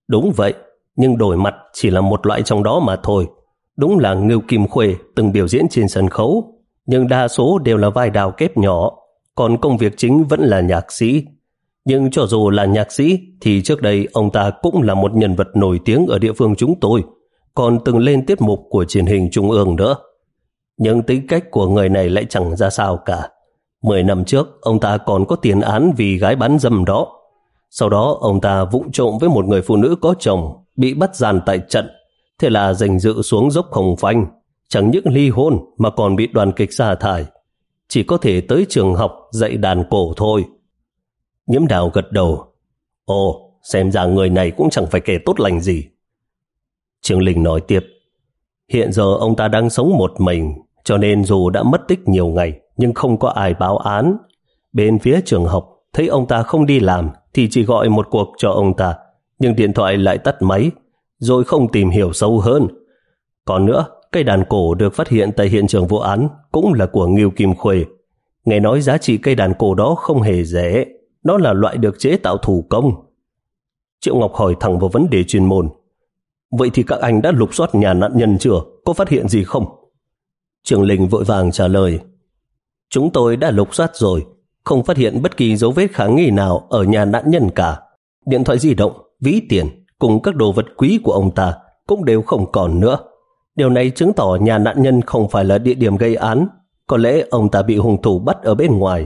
Đúng vậy, nhưng đổi mặt chỉ là một loại trong đó mà thôi. Đúng là Ngưu Kim Khuê từng biểu diễn trên sân khấu, nhưng đa số đều là vai đào kép nhỏ, còn công việc chính vẫn là nhạc sĩ. Nhưng cho dù là nhạc sĩ thì trước đây ông ta cũng là một nhân vật nổi tiếng ở địa phương chúng tôi, còn từng lên tiết mục của truyền hình trung ương nữa. Nhưng tính cách của người này lại chẳng ra sao cả. Mười năm trước ông ta còn có tiền án vì gái bán dâm đó. Sau đó ông ta vụng trộm với một người phụ nữ có chồng, bị bắt giam tại trận. Thế là danh dự xuống dốc không phanh, chẳng những ly hôn mà còn bị đoàn kịch sa thải. Chỉ có thể tới trường học dạy đàn cổ thôi. Nhiễm Đào gật đầu. Ồ, xem ra người này cũng chẳng phải kẻ tốt lành gì. Trương Linh nói tiếp. Hiện giờ ông ta đang sống một mình, cho nên dù đã mất tích nhiều ngày nhưng không có ai báo án. Bên phía trường học thấy ông ta không đi làm thì chỉ gọi một cuộc cho ông ta, nhưng điện thoại lại tắt máy, rồi không tìm hiểu sâu hơn. Còn nữa, cây đàn cổ được phát hiện tại hiện trường vụ án cũng là của Ngưu Kim Khuê. Nghe nói giá trị cây đàn cổ đó không hề rẻ, nó là loại được chế tạo thủ công. Triệu Ngọc hỏi thẳng vào vấn đề chuyên môn. Vậy thì các anh đã lục soát nhà nạn nhân chưa? Có phát hiện gì không? Trường Linh vội vàng trả lời. Chúng tôi đã lục soát rồi, không phát hiện bất kỳ dấu vết khả nghi nào ở nhà nạn nhân cả. Điện thoại di động, ví tiền cùng các đồ vật quý của ông ta cũng đều không còn nữa. Điều này chứng tỏ nhà nạn nhân không phải là địa điểm gây án. Có lẽ ông ta bị hung thủ bắt ở bên ngoài.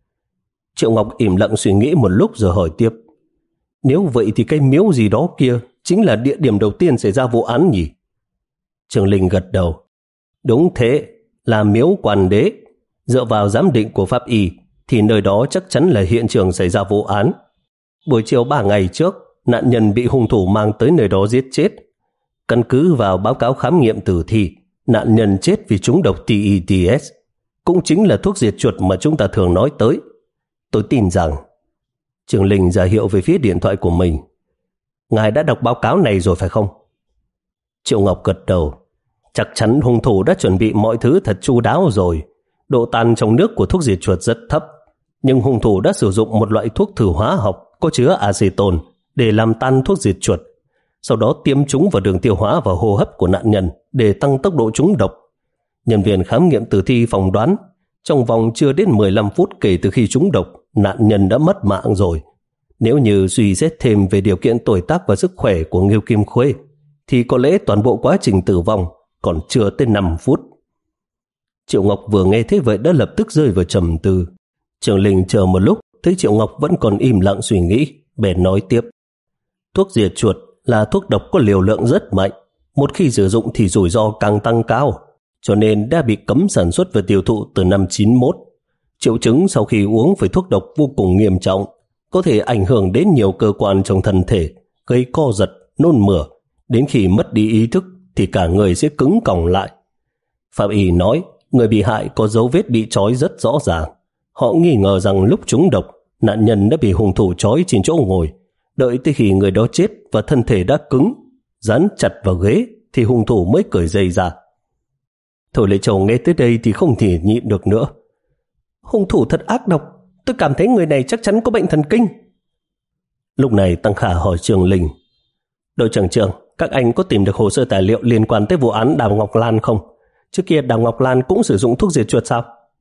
Triệu Ngọc im lặng suy nghĩ một lúc rồi hỏi tiếp. Nếu vậy thì cái miếu gì đó kia chính là địa điểm đầu tiên xảy ra vụ án nhỉ? Trường Linh gật đầu. Đúng thế, là miếu Quan Đế. Dựa vào giám định của pháp y thì nơi đó chắc chắn là hiện trường xảy ra vụ án. Buổi chiều ba ngày trước, nạn nhân bị hung thủ mang tới nơi đó giết chết. Căn cứ vào báo cáo khám nghiệm tử thi, nạn nhân chết vì trúng độc tê e tê ét, cũng chính là thuốc diệt chuột mà chúng ta thường nói tới. Tôi tin rằng... Trường Linh ra hiệu về phía điện thoại của mình. Ngài đã đọc báo cáo này rồi phải không? Triệu Ngọc gật đầu. Chắc chắn hung thủ đã chuẩn bị mọi thứ thật chu đáo rồi. Độ tan trong nước của thuốc diệt chuột rất thấp, nhưng hung thủ đã sử dụng một loại thuốc thử hóa học có chứa acetone để làm tan thuốc diệt chuột, sau đó tiêm chúng vào đường tiêu hóa và hô hấp của nạn nhân để tăng tốc độ trúng độc. Nhân viên khám nghiệm tử thi phỏng đoán trong vòng chưa đến mười lăm phút kể từ khi trúng độc, nạn nhân đã mất mạng rồi. Nếu như suy xét thêm về điều kiện tuổi tác và sức khỏe của Ngưu Kim Khuê thì có lẽ toàn bộ quá trình tử vong còn chưa tới năm phút. Triệu Ngọc vừa nghe thế vậy đã lập tức rơi vào trầm tư. Trường Linh chờ một lúc, thấy Triệu Ngọc vẫn còn im lặng suy nghĩ, bèn nói tiếp. Thuốc diệt chuột là thuốc độc có liều lượng rất mạnh, một khi sử dụng thì rủi ro càng tăng cao, cho nên đã bị cấm sản xuất và tiêu thụ từ năm chín mốt. Triệu chứng sau khi uống phải thuốc độc vô cùng nghiêm trọng, có thể ảnh hưởng đến nhiều cơ quan trong thân thể, gây co giật, nôn mửa, đến khi mất đi ý thức thì cả người sẽ cứng còng lại. Pháp y nói người bị hại có dấu vết bị trói rất rõ ràng. Họ nghi ngờ rằng lúc trúng độc, nạn nhân đã bị hung thủ trói trên chỗ ngồi. Đợi tới khi người đó chết và thân thể đã cứng, dán chặt vào ghế thì hung thủ mới cởi dây ra. Thôi Lệ Châu nghe tới đây thì không thể nhịn được nữa. Hung thủ thật ác độc, tôi cảm thấy người này chắc chắn có bệnh thần kinh. Lúc này Tăng Khả hỏi Trường Linh. Đội trưởng trưởng, các anh có tìm được hồ sơ tài liệu liên quan tới vụ án Đào Ngọc Lan không? Trước kia Đào Ngọc Lan cũng sử dụng thuốc diệt chuột sao?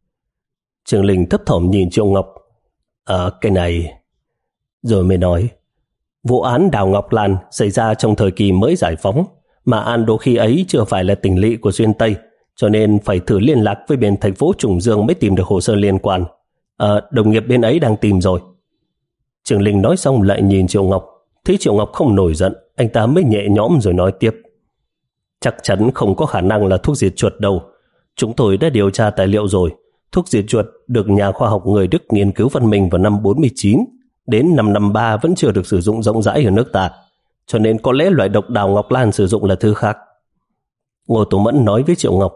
Trường Linh thấp thỏm nhìn Triệu Ngọc. À, cái này... Rồi mới nói. Vụ án Đào Ngọc Lan xảy ra trong thời kỳ mới giải phóng, mà Ando khi ấy chưa phải là tỉnh lỵ của Duyên Tây, cho nên phải thử liên lạc với bên thành phố Trùng Dương mới tìm được hồ sơ liên quan. À, đồng nghiệp bên ấy đang tìm rồi. Trường Linh nói xong lại nhìn Triệu Ngọc. Thấy Triệu Ngọc không nổi giận, anh ta mới nhẹ nhõm rồi nói tiếp. Chắc chắn không có khả năng là thuốc diệt chuột đâu. Chúng tôi đã điều tra tài liệu rồi. Thuốc diệt chuột được nhà khoa học người Đức nghiên cứu phát minh vào năm bốn mươi chín, đến năm năm ba vẫn chưa được sử dụng rộng rãi ở nước ta, cho nên có lẽ loại độc Đào Ngọc Lan sử dụng là thứ khác. Ngô Tú Mẫn nói với Triệu Ngọc.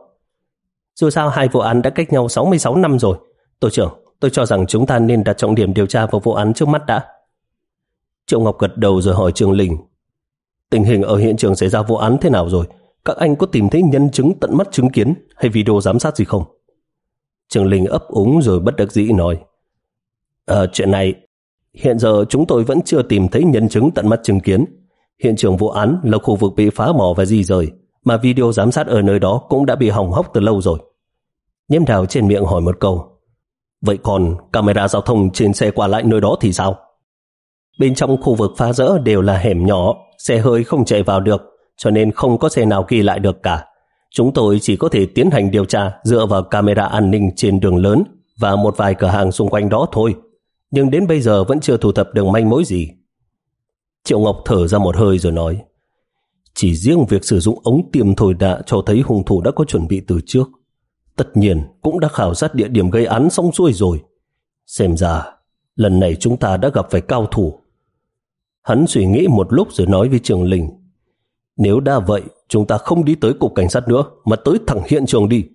Dù sao hai vụ án đã cách nhau sáu mươi sáu năm rồi. Tổ trưởng, tôi cho rằng chúng ta nên đặt trọng điểm điều tra vào vụ án trước mắt đã. Triệu Ngọc gật đầu rồi hỏi Trường Linh. Tình hình ở hiện trường xảy ra vụ án thế nào rồi? Các anh có tìm thấy nhân chứng tận mắt chứng kiến hay video giám sát gì không? Trường Linh ấp úng rồi bất đắc dĩ nói. Ờ, chuyện này, hiện giờ chúng tôi vẫn chưa tìm thấy nhân chứng tận mắt chứng kiến. Hiện trường vụ án là khu vực bị phá bỏ và di rời, mà video giám sát ở nơi đó cũng đã bị hỏng hóc từ lâu rồi. Nhiễm Đào trên miệng hỏi một câu. Vậy còn camera giao thông trên xe qua lại nơi đó thì sao? Bên trong khu vực phá rỡ đều là hẻm nhỏ, xe hơi không chạy vào được, cho nên không có xe nào ghi lại được cả. Chúng tôi chỉ có thể tiến hành điều tra dựa vào camera an ninh trên đường lớn và một vài cửa hàng xung quanh đó thôi. Nhưng đến bây giờ vẫn chưa thu thập được manh mối gì. Triệu Ngọc thở ra một hơi rồi nói, chỉ riêng việc sử dụng ống tiêm thôi đã cho thấy hung thủ đã có chuẩn bị từ trước. Tất nhiên cũng đã khảo sát địa điểm gây án xong xuôi rồi. Xem ra lần này chúng ta đã gặp phải cao thủ. Hắn suy nghĩ một lúc rồi nói với Trường Linh, nếu đã vậy chúng ta không đi tới cục cảnh sát nữa mà tới thẳng hiện trường đi.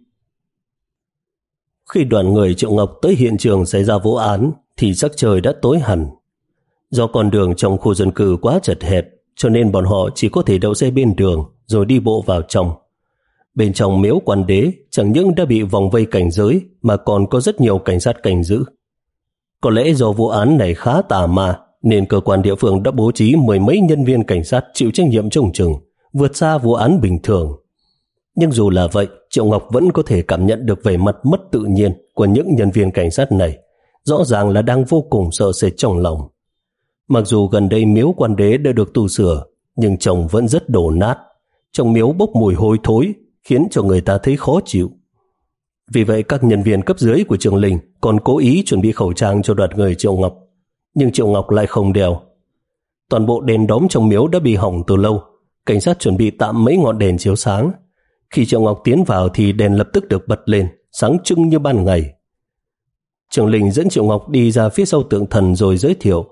Khi đoàn người Triệu Ngọc tới hiện trường xảy ra vụ án thì sắc trời đã tối hẳn. Do con đường trong khu dân cư quá chật hẹp cho nên bọn họ chỉ có thể đậu xe bên đường rồi đi bộ vào trong. Bên trong miếu Quan Đế chẳng những đã bị vòng vây cảnh giới mà còn có rất nhiều cảnh sát canh giữ. Có lẽ do vụ án này khá tà ma nên cơ quan địa phương đã bố trí mười mấy nhân viên cảnh sát chịu trách nhiệm trông chừng, vượt xa vụ án bình thường. Nhưng dù là vậy, Triệu Ngọc vẫn có thể cảm nhận được vẻ mặt mất tự nhiên của những nhân viên cảnh sát này, rõ ràng là đang vô cùng sợ sệt trong lòng. Mặc dù gần đây miếu Quan Đế đã được tu sửa, nhưng trông vẫn rất đổ nát. Trong miếu bốc mùi hôi thối, khiến cho người ta thấy khó chịu. Vì vậy các nhân viên cấp dưới của Trường Linh còn cố ý chuẩn bị khẩu trang cho đoàn người Triệu Ngọc. Nhưng Triệu Ngọc lại không đeo. Toàn bộ đèn đóm trong miếu đã bị hỏng từ lâu. Cảnh sát chuẩn bị tạm mấy ngọn đèn chiếu sáng. Khi Triệu Ngọc tiến vào thì đèn lập tức được bật lên, sáng trưng như ban ngày. Trường Linh dẫn Triệu Ngọc đi ra phía sau tượng thần rồi giới thiệu.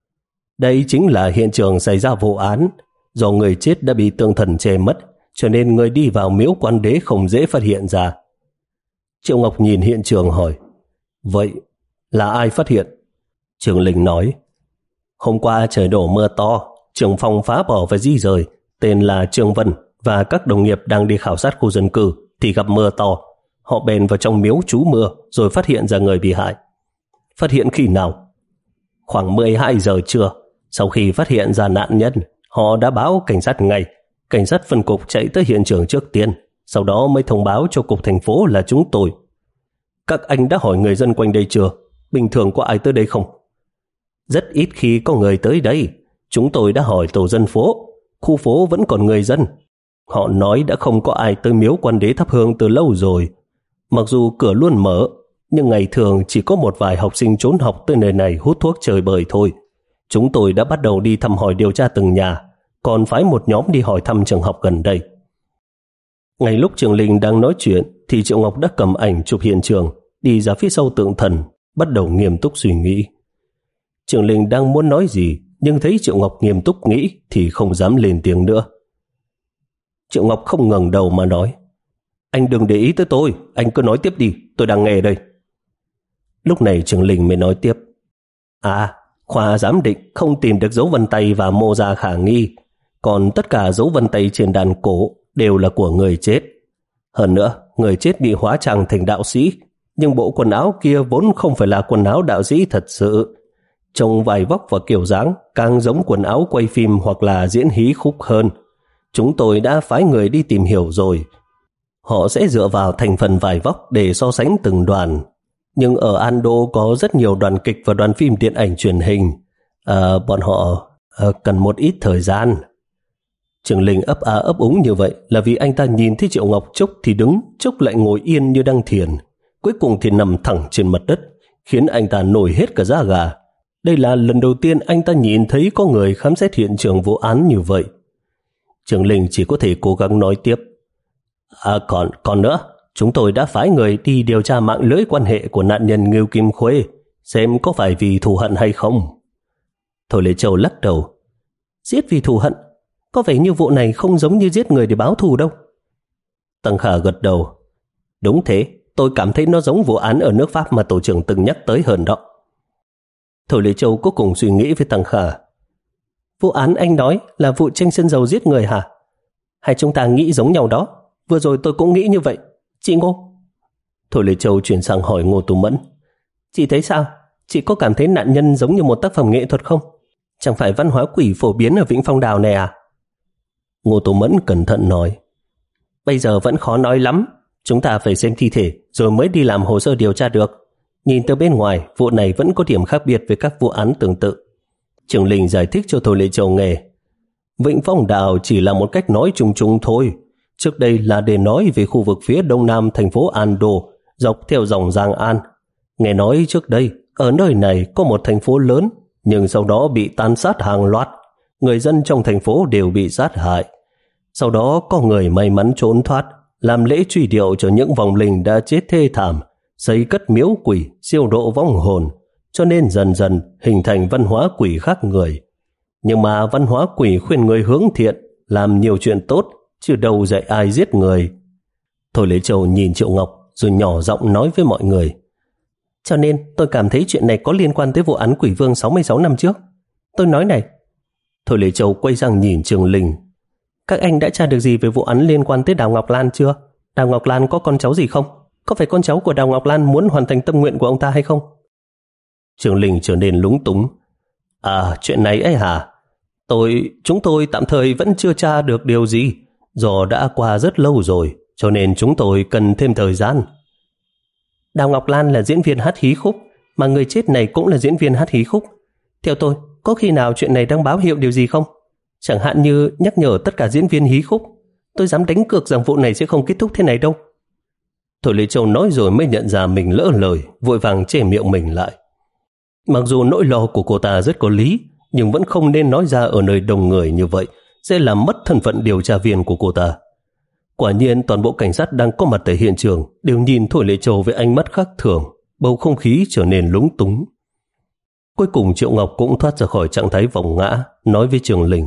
Đây chính là hiện trường xảy ra vụ án. Do người chết đã bị tượng thần che mất, cho nên người đi vào miếu Quan Đế không dễ phát hiện ra. Triệu Ngọc nhìn hiện trường hỏi, vậy là ai phát hiện? Trường Linh nói, hôm qua trời đổ mưa to, trưởng phòng phá bỏ và di rời, tên là Trương Vân và các đồng nghiệp đang đi khảo sát khu dân cư thì gặp mưa to. Họ bèn vào trong miếu trú mưa rồi phát hiện ra người bị hại. Phát hiện khi nào? Khoảng mười hai giờ trưa. Sau khi phát hiện ra nạn nhân, họ đã báo cảnh sát ngay. Cảnh sát phân cục chạy tới hiện trường trước tiên, sau đó mới thông báo cho cục thành phố là chúng tôi. Các anh đã hỏi người dân quanh đây chưa? Bình thường có ai tới đây không? Rất ít khi có người tới đây. Chúng tôi đã hỏi tổ dân phố. Khu phố vẫn còn người dân. Họ nói đã không có ai tới miếu Quan Đế thắp hương từ lâu rồi. Mặc dù cửa luôn mở, nhưng ngày thường chỉ có một vài học sinh trốn học tới nơi này hút thuốc chơi bời thôi. Chúng tôi đã bắt đầu đi thăm hỏi điều tra từng nhà, còn phái một nhóm đi hỏi thăm trường học gần đây. Ngay lúc Trường Linh đang nói chuyện thì Triệu Ngọc đã cầm ảnh chụp hiện trường, đi ra phía sau tượng thần, bắt đầu nghiêm túc suy nghĩ. Trường Linh đang muốn nói gì, nhưng thấy Triệu Ngọc nghiêm túc nghĩ thì không dám lên tiếng nữa. Triệu Ngọc không ngẩng đầu mà nói, anh đừng để ý tới tôi, anh cứ nói tiếp đi, tôi đang nghe đây. Lúc này Trường Linh mới nói tiếp, à, khoa giám định không tìm được dấu vân tay và mô da khả nghi, còn tất cả dấu vân tay trên đàn cổ đều là của người chết. Hơn nữa, người chết bị hóa trang thành đạo sĩ, nhưng bộ quần áo kia vốn không phải là quần áo đạo sĩ thật sự. Trông vải vóc và kiểu dáng càng giống quần áo quay phim hoặc là diễn hí khúc hơn. Chúng tôi đã phái người đi tìm hiểu rồi. Họ sẽ dựa vào thành phần vải vóc để so sánh từng đoàn. Nhưng ở Ando có rất nhiều đoàn kịch và đoàn phim điện ảnh truyền hình. À, bọn họ à, cần một ít thời gian. Trường Linh ấp á ấp úng như vậy là vì anh ta nhìn thấy Triệu Ngọc chốc thì đứng, chốc lại ngồi yên như đang thiền. Cuối cùng thì nằm thẳng trên mặt đất, khiến anh ta nổi hết cả da gà. Đây là lần đầu tiên anh ta nhìn thấy có người khám xét hiện trường vụ án như vậy. Trường Linh chỉ có thể cố gắng nói tiếp. À còn, còn nữa, chúng tôi đã phái người đi điều tra mạng lưới quan hệ của nạn nhân Ngưu Kim Khuê, xem có phải vì thù hận hay không. Thôi Lê Châu lắc đầu. Giết vì thù hận? Có vẻ như vụ này không giống như giết người để báo thù đâu. Tăng Khả gật đầu. Đúng thế, tôi cảm thấy nó giống vụ án ở nước Pháp mà tổ trưởng từng nhắc tới hơn đó. Thôi Lê Châu cuối cùng suy nghĩ với Tăng Khả. Vụ án anh nói là vụ tranh sân dầu giết người hả? Hay chúng ta nghĩ giống nhau đó? Vừa rồi tôi cũng nghĩ như vậy. Chị Ngô? Thôi Lê Châu chuyển sang hỏi Ngô Tú Mẫn. Chị thấy sao? Chị có cảm thấy nạn nhân giống như một tác phẩm nghệ thuật không? Chẳng phải văn hóa quỷ phổ biến ở Vĩnh Phong Đào này à? Ngô Tố Mẫn cẩn thận nói. Bây giờ vẫn khó nói lắm. Chúng ta phải xem thi thể rồi mới đi làm hồ sơ điều tra được. Nhìn từ bên ngoài, vụ này vẫn có điểm khác biệt với các vụ án tương tự. Trường Linh giải thích cho Thôi Lệ Châu nghe. Vịnh Phong Đảo chỉ là một cách nói chung chung thôi. Trước đây là để nói về khu vực phía đông nam thành phố An Đô, dọc theo dòng Giang An. Nghe nói trước đây, ở nơi này có một thành phố lớn, nhưng sau đó bị tàn sát hàng loạt. Người dân trong thành phố đều bị sát hại. Sau đó có người may mắn trốn thoát, làm lễ truy điệu cho những vong linh đã chết thê thảm, xây cất miếu quỷ, siêu độ vong hồn, cho nên dần dần hình thành văn hóa quỷ khác người. Nhưng mà văn hóa quỷ khuyên người hướng thiện, làm nhiều chuyện tốt, chứ đâu dạy ai giết người. Thôi Lễ Châu nhìn Triệu Ngọc rồi nhỏ giọng nói với mọi người. Cho nên tôi cảm thấy chuyện này có liên quan tới vụ án Quỷ Vương sáu mươi sáu năm trước. Tôi nói này. Thôi Lễ Châu quay sang nhìn Trường Linh. Các anh đã tra được gì về vụ án liên quan tới Đào Ngọc Lan chưa? Đào Ngọc Lan có con cháu gì không? Có phải con cháu của Đào Ngọc Lan muốn hoàn thành tâm nguyện của ông ta hay không? Trường Linh trở nên lúng túng. À, chuyện này ấy hả? Tôi, chúng tôi tạm thời vẫn chưa tra được điều gì. Do đã qua rất lâu rồi, cho nên chúng tôi cần thêm thời gian. Đào Ngọc Lan là diễn viên hát hí khúc, mà người chết này cũng là diễn viên hát hí khúc. Theo tôi, có khi nào chuyện này đang báo hiệu điều gì không? Chẳng hạn như nhắc nhở tất cả diễn viên hí khúc. Tôi dám đánh cược rằng vụ này sẽ không kết thúc thế này đâu. Thôi Lê Châu nói rồi mới nhận ra mình lỡ lời, vội vàng che miệng mình lại. Mặc dù nỗi lo của cô ta rất có lý, nhưng vẫn không nên nói ra ở nơi đông người như vậy, sẽ làm mất thân phận điều tra viên của cô ta. Quả nhiên toàn bộ cảnh sát đang có mặt tại hiện trường đều nhìn Thôi Lê Châu với ánh mắt khác thường, bầu không khí trở nên lúng túng. Cuối cùng Triệu Ngọc cũng thoát ra khỏi trạng thái vòng ngã, nói với Trường Linh.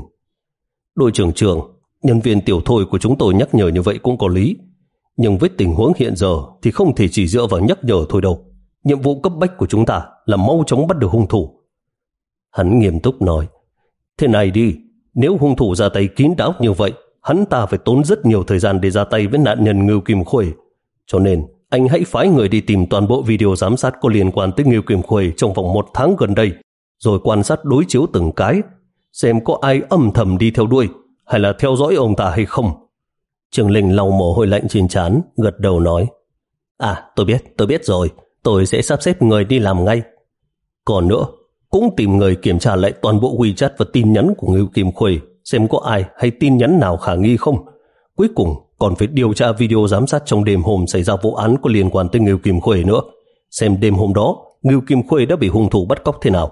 Đội trưởng Trường, nhân viên tiểu Thôi của chúng tôi nhắc nhở như vậy cũng có lý. Nhưng với tình huống hiện giờ thì không thể chỉ dựa vào nhắc nhở thôi đâu. Nhiệm vụ cấp bách của chúng ta là mau chóng bắt được hung thủ. Hắn nghiêm túc nói. Thế này đi, nếu hung thủ ra tay kín đáo như vậy, hắn ta phải tốn rất nhiều thời gian để ra tay với nạn nhân Ngưu Kim Khuê. Cho nên, anh hãy phái người đi tìm toàn bộ video giám sát có liên quan tới Ngưu Kim Khuê trong vòng một tháng gần đây, rồi quan sát đối chiếu từng cái, xem có ai âm thầm đi theo đuôi hay là theo dõi ông ta hay không. Trường Linh lau mồ hôi lạnh trên trán, gật đầu nói. À, tôi biết, tôi biết rồi, tôi sẽ sắp xếp người đi làm ngay. Còn nữa, cũng tìm người kiểm tra lại toàn bộ WeChat và tin nhắn của Ngưu Kim Khuê, xem có ai hay tin nhắn nào khả nghi không. Cuối cùng còn phải điều tra video giám sát trong đêm hôm xảy ra vụ án có liên quan tới Ngưu Kim Khuê nữa, xem đêm hôm đó Ngưu Kim Khuê đã bị hung thủ bắt cóc thế nào.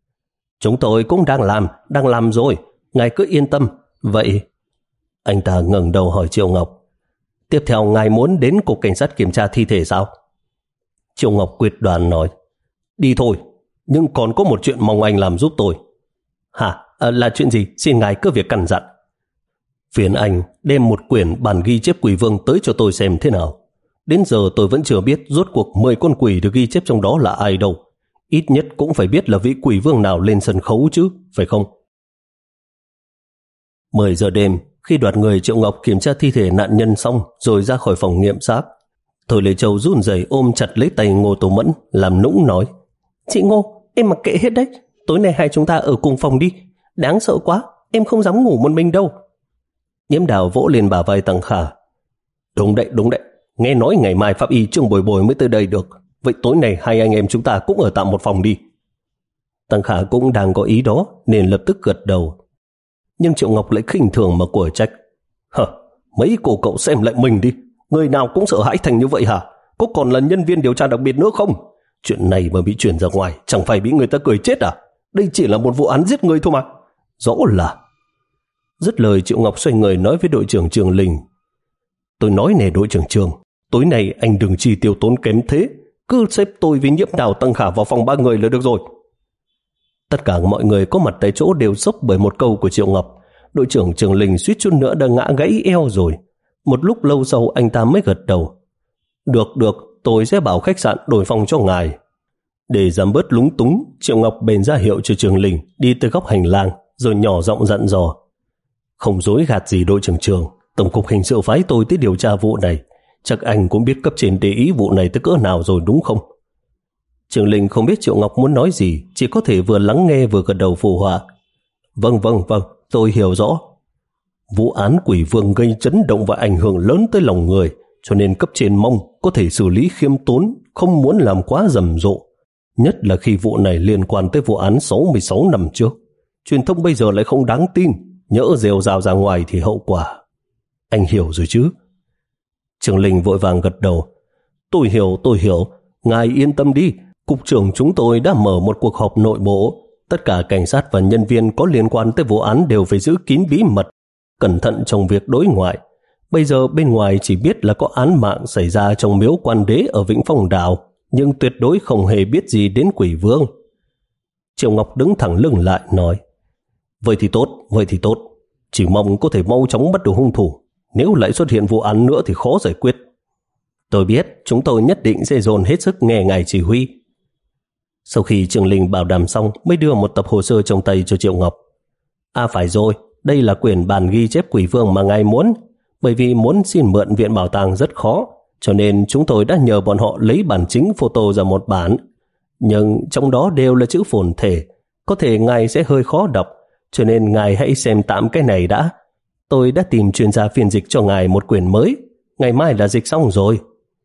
Chúng tôi cũng đang làm, đang làm rồi, ngài cứ yên tâm. Vậy... Anh ta ngẩng đầu hỏi Triệu Ngọc. Tiếp theo ngài muốn đến cục cảnh sát kiểm tra thi thể sao? Triệu Ngọc quyết đoán nói. Đi thôi, nhưng còn có một chuyện mong anh làm giúp tôi. Hả? À, là chuyện gì? Xin ngài cứ việc căn dặn. Phiền anh đem một quyển bản ghi chép quỷ vương tới cho tôi xem thế nào. Đến giờ tôi vẫn chưa biết rốt cuộc mười con quỷ được ghi chép trong đó là ai đâu. Ít nhất cũng phải biết là vị quỷ vương nào lên sân khấu chứ, phải không? mười giờ đêm, khi đoạt người Triệu Ngọc kiểm tra thi thể nạn nhân xong rồi ra khỏi phòng nghiệm xác, Thôi Lê Châu run rẩy ôm chặt lấy tay Ngô Tố Mẫn, làm nũng nói. Chị Ngô, em mặc kệ hết đấy. Tối nay hai chúng ta ở cùng phòng đi. Đáng sợ quá, em không dám ngủ một mình đâu. Nhiễm Đào vỗ lên bả vai Tăng Khả. Đúng đấy, đúng đấy. Nghe nói ngày mai pháp y Trương Bồi Bồi mới tới đây được. Vậy tối nay hai anh em chúng ta cũng ở tạm một phòng đi. Tăng Khả cũng đang có ý đó nên lập tức gật đầu. Nhưng Triệu Ngọc lại khinh thường mà của trách. Hả, mấy cô cậu xem lại mình đi. Người nào cũng sợ hãi thành như vậy hả? Có còn là nhân viên điều tra đặc biệt nữa không? Chuyện này mà bị chuyển ra ngoài chẳng phải bị người ta cười chết à? Đây chỉ là một vụ án giết người thôi mà. Rõ là... Dứt lời Triệu Ngọc xoay người nói với đội trưởng Trường Linh. Tôi nói nè đội trưởng Trường, tối nay anh đừng chi tiêu tốn kém thế. Cứ xếp tôi với Nhiễm Đào Tăng Khả vào phòng ba người là được rồi. Tất cả mọi người có mặt tại chỗ đều sốc bởi một câu của Triệu Ngọc. Đội trưởng Trường Linh suýt chút nữa đã ngã gãy eo rồi. Một lúc lâu sau anh ta mới gật đầu. Được, được, tôi sẽ bảo khách sạn đổi phòng cho ngài. Để giảm bớt lúng túng, Triệu Ngọc bèn ra hiệu cho Trường Linh đi tới góc hành lang, rồi nhỏ giọng dặn dò. Không dối gạt gì đội trưởng Trường, Tổng cục Hình sự phái tôi tới điều tra vụ này. Chắc anh cũng biết cấp trên để ý vụ này tới cỡ nào rồi đúng không? Trường Linh không biết Triệu Ngọc muốn nói gì, chỉ có thể vừa lắng nghe vừa gật đầu phụ họa. Vâng, vâng, vâng, tôi hiểu rõ. Vụ án quỷ vương gây chấn động và ảnh hưởng lớn tới lòng người, cho nên cấp trên mong có thể xử lý khiêm tốn, không muốn làm quá rầm rộ. Nhất là khi vụ này liên quan tới vụ án sáu mươi sáu năm trước. Truyền thông bây giờ lại không đáng tin, nhỡ rêu rao ra ngoài thì hậu quả. Anh hiểu rồi chứ? Trường Linh vội vàng gật đầu. Tôi hiểu, tôi hiểu. Ngài yên tâm đi, cục trưởng chúng tôi đã mở một cuộc họp nội bộ. Tất cả cảnh sát và nhân viên có liên quan tới vụ án đều phải giữ kín bí mật, cẩn thận trong việc đối ngoại. Bây giờ bên ngoài chỉ biết là có án mạng xảy ra trong miếu quan đế ở Vĩnh Phong Đảo, nhưng tuyệt đối không hề biết gì đến quỷ vương. Triệu Ngọc đứng thẳng lưng lại nói, vậy thì tốt, vậy thì tốt. Chỉ mong có thể mau chóng bắt được hung thủ. Nếu lại xuất hiện vụ án nữa thì khó giải quyết. Tôi biết, chúng tôi nhất định sẽ dồn hết sức nghe ngài chỉ huy. Sau khi Trường Linh bảo đảm xong mới đưa một tập hồ sơ trong tay cho Triệu Ngọc. À phải rồi, đây là quyển bản ghi chép quỷ vương mà ngài muốn. Bởi vì muốn xin mượn viện bảo tàng rất khó, cho nên chúng tôi đã nhờ bọn họ lấy bản chính photo ra một bản. Nhưng trong đó đều là chữ phồn thể, có thể ngài sẽ hơi khó đọc, cho nên ngài hãy xem tạm cái này đã. Tôi đã tìm chuyên gia phiên dịch cho ngài một quyển mới, ngày mai là dịch xong rồi.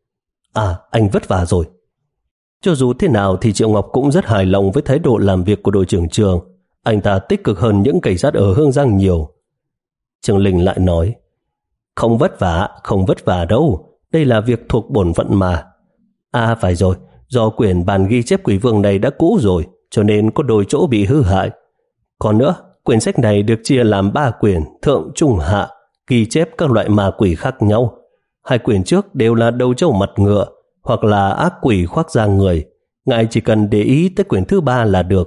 À, anh vất vả rồi. Cho dù thế nào thì Triệu Ngọc cũng rất hài lòng với thái độ làm việc của đội trưởng Trường. Anh ta tích cực hơn những cảnh sát ở Hương Giang nhiều. Trường Linh lại nói, không vất vả, không vất vả đâu. Đây là việc thuộc bổn phận mà. À phải rồi, do quyển bản ghi chép quỷ vương này đã cũ rồi, cho nên có đôi chỗ bị hư hại. Còn nữa, quyển sách này được chia làm ba quyển, thượng, trung, hạ, ghi chép các loại ma quỷ khác nhau. Hai quyển trước đều là đầu trâu mặt ngựa, hoặc là ác quỷ khoác da người. Ngài chỉ cần để ý tới quyển thứ ba là được.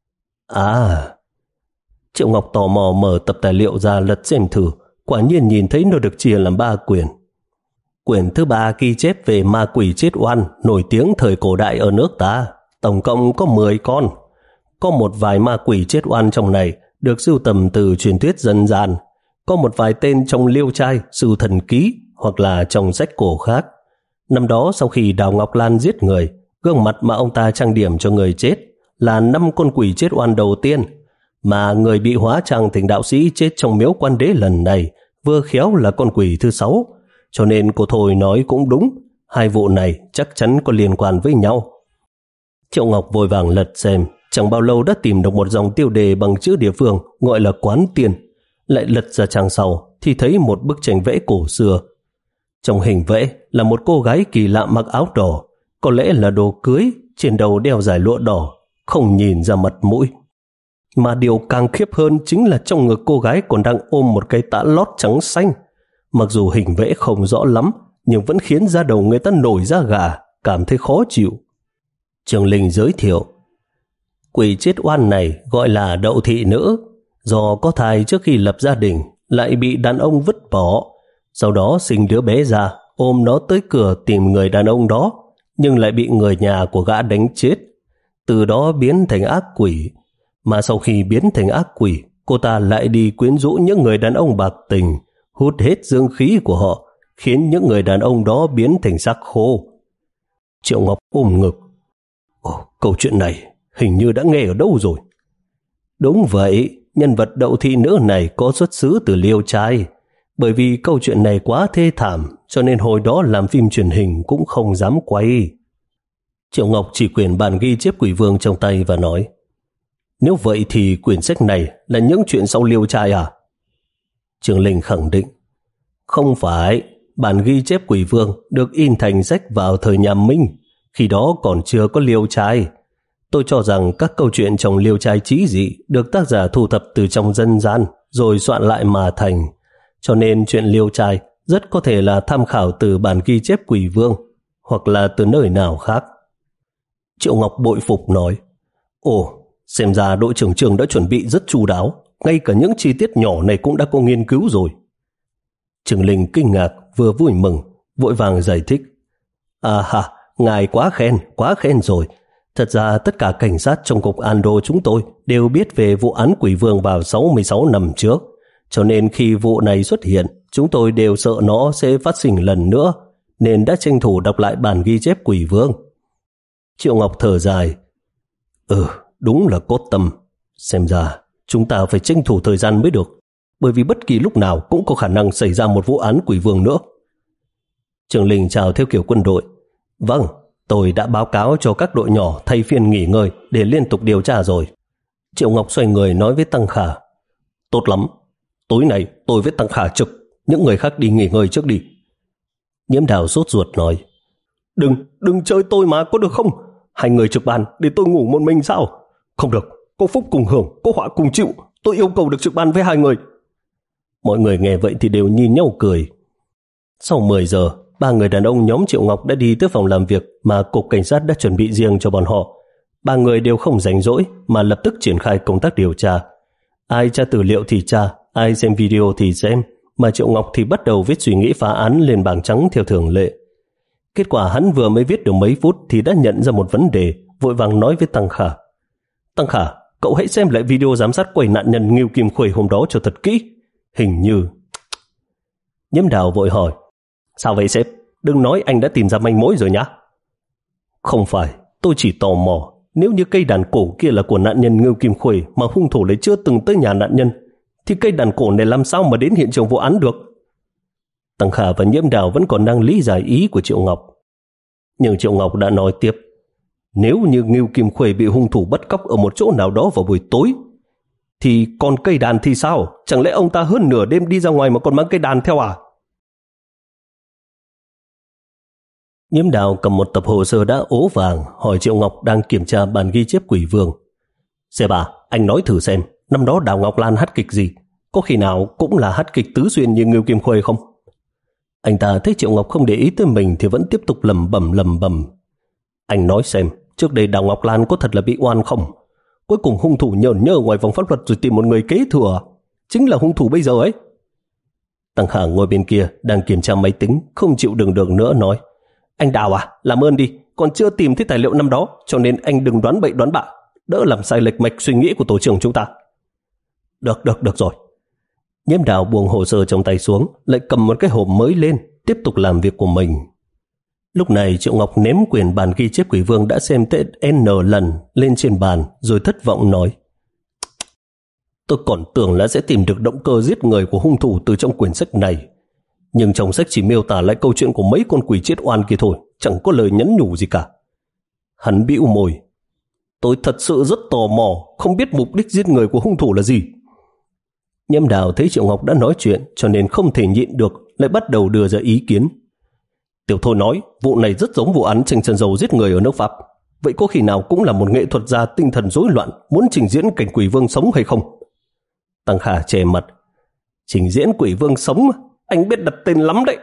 À... Triệu Ngọc tò mò mở tập tài liệu ra lật xem thử, quả nhiên nhìn thấy nó được chia làm ba quyển. Quyển thứ ba ghi chép về ma quỷ chết oan nổi tiếng thời cổ đại ở nước ta, tổng cộng có mười con. Có một vài ma quỷ chết oan trong này được sưu tầm từ truyền thuyết dân gian, có một vài tên trong liêu trai, sư thần ký hoặc là trong sách cổ khác. Năm đó sau khi Đào Ngọc Lan giết người, gương mặt mà ông ta trang điểm cho người chết là năm con quỷ chết oan đầu tiên, mà người bị hóa trang thành đạo sĩ chết trong miếu quan đế lần này vừa khéo là con quỷ thứ sáu, cho nên cô Thôi nói cũng đúng, hai vụ này chắc chắn có liên quan với nhau. Triệu Ngọc vội vàng lật xem, chẳng bao lâu đã tìm được một dòng tiêu đề bằng chữ địa phương gọi là Quán Tiên. Lại lật ra trang sau thì thấy một bức tranh vẽ cổ xưa. Trong hình vẽ là một cô gái kỳ lạ mặc áo đỏ, có lẽ là đồ cưới, trên đầu đeo dải lụa đỏ, không nhìn ra mặt mũi. Mà điều càng khiếp hơn chính là trong ngực cô gái còn đang ôm một cái tã lót trắng xanh. Mặc dù hình vẽ không rõ lắm, nhưng vẫn khiến da đầu người ta nổi da gà, cảm thấy khó chịu. Trường Linh giới thiệu, quỷ chết oan này gọi là đậu thị nữ, do có thai trước khi lập gia đình, lại bị đàn ông vứt bỏ, sau đó sinh đứa bé ra, ôm nó tới cửa tìm người đàn ông đó, nhưng lại bị người nhà của gã đánh chết, từ đó biến thành ác quỷ. Mà sau khi biến thành ác quỷ, cô ta lại đi quyến rũ những người đàn ông bạc tình, hút hết dương khí của họ, khiến những người đàn ông đó biến thành xác khô. Triệu Ngọc ôm ngực. Ồ, câu chuyện này hình như đã nghe ở đâu rồi. Đúng vậy, nhân vật đậu thị nữ này có xuất xứ từ Liêu Trai. Bởi vì câu chuyện này quá thê thảm, cho nên hồi đó làm phim truyền hình cũng không dám quay. Triệu Ngọc chỉ quyển bản ghi chép quỷ vương trong tay và nói, nếu vậy thì quyển sách này là những chuyện sau Liêu Trai à? Trường Linh khẳng định, không phải, bản ghi chép quỷ vương được in thành sách vào thời nhà Minh, khi đó còn chưa có Liêu Trai. Tôi cho rằng các câu chuyện trong Liêu Trai trí dị được tác giả thu thập từ trong dân gian rồi soạn lại mà thành, cho nên chuyện Liêu Trai rất có thể là tham khảo từ bản ghi chép quỷ vương hoặc là từ nơi nào khác. Triệu Ngọc bội phục nói, ồ, xem ra đội trưởng Trường đã chuẩn bị rất chu đáo, ngay cả những chi tiết nhỏ này cũng đã có nghiên cứu rồi. Trường Linh kinh ngạc vừa vui mừng, vội vàng giải thích, à ha, ngài quá khen, quá khen rồi. Thật ra tất cả cảnh sát trong cục Ando chúng tôi đều biết về vụ án quỷ vương vào sáu mươi sáu năm trước, cho nên khi vụ này xuất hiện, chúng tôi đều sợ nó sẽ phát sinh lần nữa, nên đã tranh thủ đọc lại bản ghi chép quỷ vương. Triệu Ngọc thở dài, ừ, đúng là cốt tâm. Xem ra chúng ta phải tranh thủ thời gian mới được. bởi vì bất kỳ lúc nào cũng có khả năng xảy ra một vụ án quỷ vương nữa. Trường Linh chào theo kiểu quân đội. Vâng, tôi đã báo cáo cho các đội nhỏ thay phiên nghỉ ngơi để liên tục điều tra rồi. Triệu Ngọc xoay người nói với Tăng Khả. Tốt lắm, tối nay tôi với Tăng Khả trực, những người khác đi nghỉ ngơi trước đi. Nhiễm Đào sốt ruột nói. Đừng, đừng chơi tôi mà có được không? Hai người trực ban để tôi ngủ một mình sao? Không được, có phúc cùng hưởng, có họa cùng chịu. Tôi yêu cầu được trực ban với hai người. Mọi người nghe vậy thì đều nhìn nhau cười. Sau mười giờ, ba người đàn ông nhóm Triệu Ngọc đã đi tới phòng làm việc mà cục cảnh sát đã chuẩn bị riêng cho bọn họ. Ba người đều không rảnh rỗi mà lập tức triển khai công tác điều tra. Ai tra tư liệu thì tra, ai xem video thì xem, mà Triệu Ngọc thì bắt đầu viết suy nghĩ phá án lên bảng trắng theo thường lệ. Kết quả hắn vừa mới viết được mấy phút thì đã nhận ra một vấn đề, vội vàng nói với Tăng Khả. Tăng Khả, cậu hãy xem lại video giám sát quầy nạn nhân Ngưu Kim Khuê hôm đó cho thật kỹ. Hình như... Nhiễm Đào vội hỏi. Sao vậy sếp? Đừng nói anh đã tìm ra manh mối rồi nhá. Không phải, tôi chỉ tò mò. Nếu như cây đàn cổ kia là của nạn nhân Ngưu Kim Khuê mà hung thủ lại chưa từng tới nhà nạn nhân, thì cây đàn cổ này làm sao mà đến hiện trường vụ án được? Tăng Khả và Nhiễm Đào vẫn còn đang lý giải ý của Triệu Ngọc. Nhưng Triệu Ngọc đã nói tiếp. Nếu như Ngưu Kim Khuê bị hung thủ bắt cóc ở một chỗ nào đó vào buổi tối, thì còn cây đàn thì sao? Chẳng lẽ ông ta hơn nửa đêm đi ra ngoài mà còn mang cây đàn theo à? Nhiễm Đào cầm một tập hồ sơ đã ố vàng, hỏi Triệu Ngọc đang kiểm tra bản ghi chép quỷ vương. Sếp à, anh nói thử xem, năm đó Đào Ngọc Lan hát kịch gì? Có khi nào cũng là hát kịch tứ xuyên như Ngưu Kim Khuê không? Anh ta thấy Triệu Ngọc không để ý tới mình thì vẫn tiếp tục lầm bầm lầm bầm. Anh nói xem, trước đây Đào Ngọc Lan có thật là bị oan không? Cuối cùng hung thủ nhởn nhơ ngoài vòng pháp luật rồi tìm một người kế thừa, chính là hung thủ bây giờ ấy. Tăng Khả ngồi bên kia đang kiểm tra máy tính, không chịu đựng được nữa nói. Anh Đào à, làm ơn đi, còn chưa tìm thấy tài liệu năm đó, cho nên anh đừng đoán bậy đoán bạ, đỡ làm sai lệch mạch suy nghĩ của tổ trưởng chúng ta. Được, được, được rồi. Nhiễm Đào buông hồ sơ trong tay xuống, lại cầm một cái hộp mới lên, tiếp tục làm việc của mình. Lúc này Triệu Ngọc ném quyển bản ghi chép quỷ vương đã xem tới N lần lên trên bàn, rồi thất vọng nói. Tôi còn tưởng là sẽ tìm được động cơ giết người của hung thủ từ trong quyển sách này. Nhưng trong sách chỉ miêu tả lại câu chuyện của mấy con quỷ chết oan kia thôi, chẳng có lời nhắn nhủ gì cả. Hắn bĩu môi. Tôi thật sự rất tò mò, không biết mục đích giết người của hung thủ là gì. Nhiễm Đào thấy Triệu Ngọc đã nói chuyện cho nên không thể nhịn được, lại bắt đầu đưa ra ý kiến. Tiểu Thôi nói, vụ này rất giống vụ án Tranh Chân Dầu giết người ở nước Pháp. Vậy có khi nào cũng là một nghệ thuật gia tinh thần rối loạn muốn trình diễn cảnh quỷ vương sống hay không? Tăng Khả che mặt. Trình diễn quỷ vương sống, anh biết đặt tên lắm đấy.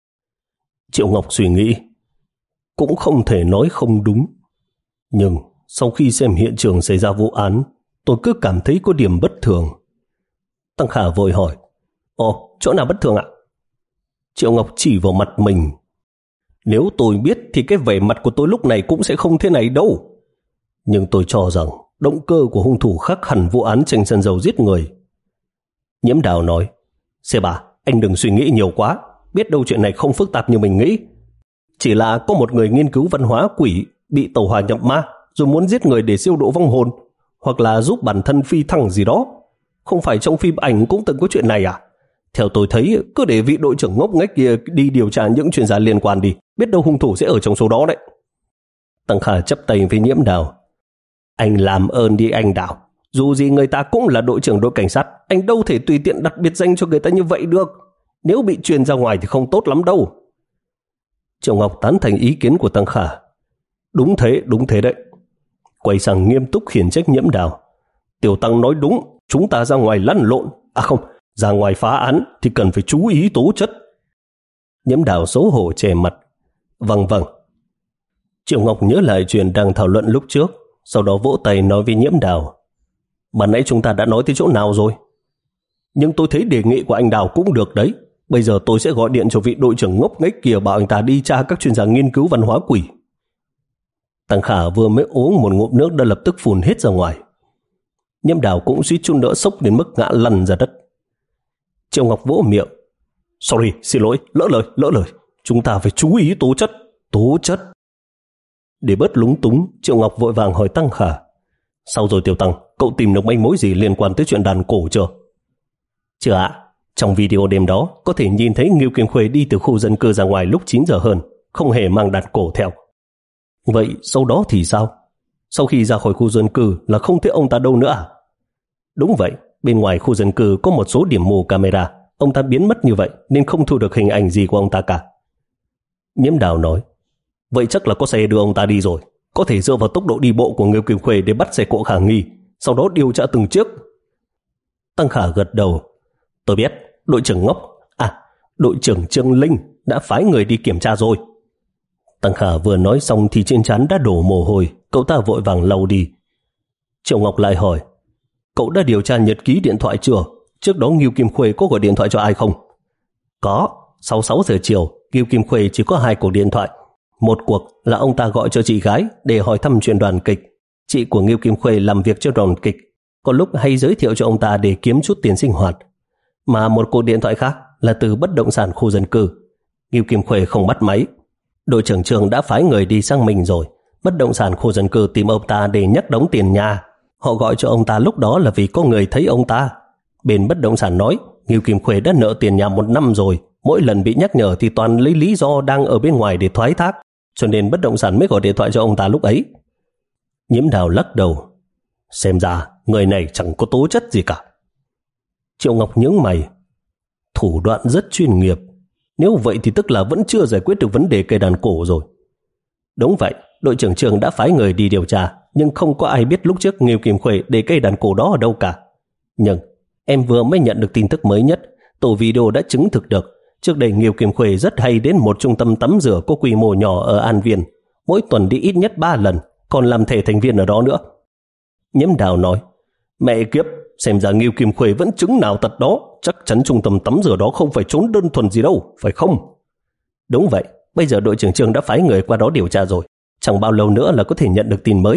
Triệu Ngọc suy nghĩ. Cũng không thể nói không đúng. Nhưng sau khi xem hiện trường xảy ra vụ án, tôi cứ cảm thấy có điểm bất thường. Tăng Khả vội hỏi. Ồ, chỗ nào bất thường ạ? Triệu Ngọc chỉ vào mặt mình. Nếu tôi biết thì cái vẻ mặt của tôi lúc này cũng sẽ không thế này đâu. Nhưng tôi cho rằng động cơ của hung thủ khác hẳn vụ án Tranh Chân Dầu giết người. Nhiễm Đào nói. Xe bà, anh đừng suy nghĩ nhiều quá. Biết đâu chuyện này không phức tạp như mình nghĩ. Chỉ là có một người nghiên cứu văn hóa quỷ bị tẩu hỏa nhập ma rồi muốn giết người để siêu độ vong hồn, hoặc là giúp bản thân phi thăng gì đó. Không phải trong phim ảnh cũng từng có chuyện này à? Theo tôi thấy, cứ để vị đội trưởng ngốc nghếch kia đi điều tra những chuyên gia liên quan đi, biết đâu hung thủ sẽ ở trong số đó đấy. Tăng Khả chắp tay với Nhiễm Đào. Anh làm ơn đi anh Đào. Dù gì người ta cũng là đội trưởng đội cảnh sát, anh đâu thể tùy tiện đặt biệt danh cho người ta như vậy được. Nếu bị truyền ra ngoài thì không tốt lắm đâu. Triệu Ngọc tán thành ý kiến của Tăng Khả. Đúng thế, đúng thế đấy. Quay sang nghiêm túc khiển trách Nhiễm Đào. Tiểu Tăng nói đúng, chúng ta ra ngoài lăn lộn. À không, ra ngoài phá án thì cần phải chú ý tố chất. Nhiễm Đào xấu hổ che mặt. Vâng vâng. Triệu Ngọc nhớ lại chuyện đang thảo luận lúc trước, sau đó vỗ tay nói với Nhiễm Đào. Ban nãy chúng ta đã nói tới chỗ nào rồi? Nhưng tôi thấy đề nghị của anh Đào cũng được đấy. Bây giờ tôi sẽ gọi điện cho vị đội trưởng ngốc nghếch kia bảo anh ta đi tra các chuyên gia nghiên cứu văn hóa quỷ. Tăng Khả vừa mới uống một ngụm nước đã lập tức phun hết ra ngoài. Nhiễm Đào cũng suýt chút nữa sốc đến mức ngã lăn ra đất. Triệu Ngọc vỗ miệng. Sorry, xin lỗi, lỡ lời, lỡ lời. Chúng ta phải chú ý tố chất, tố chất. Để bớt lúng túng, Triệu Ngọc vội vàng hỏi Tăng Khả. Sao rồi Tiểu Tăng, cậu tìm được manh mối gì liên quan tới chuyện đàn cổ chưa? Chưa ạ, trong video đêm đó có thể nhìn thấy Ngưu Kim Khuê đi từ khu dân cư ra ngoài lúc chín giờ hơn, không hề mang đàn cổ theo. Vậy sau đó thì sao? Sau khi ra khỏi khu dân cư là không thấy ông ta đâu nữa à? Đúng vậy, bên ngoài khu dân cư có một số điểm mù camera, ông ta biến mất như vậy nên không thu được hình ảnh gì của ông ta cả. Nhiễm Đào nói, vậy chắc là có xe đưa ông ta đi rồi, có thể dựa vào tốc độ đi bộ của Ngưu Kim Khuê để bắt xe cộ khả nghi, sau đó điều tra từng chiếc. Tăng Khả gật đầu, tôi biết, đội trưởng Ngốc, à, đội trưởng Trương Linh đã phái người đi kiểm tra rồi. Tăng Khả vừa nói xong thì trên trán đã đổ mồ hôi, cậu ta vội vàng lau đi. Triệu Ngọc lại hỏi, cậu đã điều tra nhật ký điện thoại chưa? Trước đó Ngưu Kim Khuê có gọi điện thoại cho ai không? Có, sau sáu giờ chiều, Ngưu Kim Khuê chỉ có hai cuộc điện thoại. Một cuộc là ông ta gọi cho chị gái để hỏi thăm chuyện đoàn kịch. Chị của Ngưu Kim Khuê làm việc cho đoàn kịch, có lúc hay giới thiệu cho ông ta để kiếm chút tiền sinh hoạt. Mà một cuộc điện thoại khác là từ bất động sản khu dân cư. Ngưu Kim Khuê không bắt máy. Đội trưởng Trường đã phái người đi sang mình rồi. Bất động sản khu dân cư tìm ông ta để nhắc đóng tiền nhà. Họ gọi cho ông ta lúc đó là vì có người thấy ông ta. Bên bất động sản nói Ngưu Kim Khuê đã nợ tiền nhà một năm rồi, mỗi lần bị nhắc nhở thì toàn lấy lý do đang ở bên ngoài để thoái thác, cho nên bất động sản mới gọi điện thoại cho ông ta lúc ấy. Nhiễm Đào lắc đầu, xem ra người này chẳng có tố chất gì cả. Triệu Ngọc nhướng mày, thủ đoạn rất chuyên nghiệp, nếu vậy thì tức là vẫn chưa giải quyết được vấn đề cây đàn cổ rồi. Đúng vậy, đội trưởng Trường đã phái người đi điều tra, nhưng không có ai biết lúc trước Ngưu Kim Khuê để cây đàn cổ đó ở đâu cả. Nhưng em vừa mới nhận được tin tức mới nhất, tổ video đã chứng thực được trước đây Ngưu Kim Khuê rất hay đến một trung tâm tắm rửa có quy mô nhỏ ở An Viên, mỗi tuần đi ít nhất ba lần, còn làm thẻ thành viên ở đó nữa. Nhiễm Đào nói, mẹ kiếp, xem ra Ngưu Kim Khuê vẫn chứng nào tật đó, chắc chắn trung tâm tắm rửa đó không phải trốn đơn thuần gì đâu, phải không? Đúng vậy, bây giờ đội trưởng Trường đã phái người qua đó điều tra rồi, chẳng bao lâu nữa là có thể nhận được tin mới.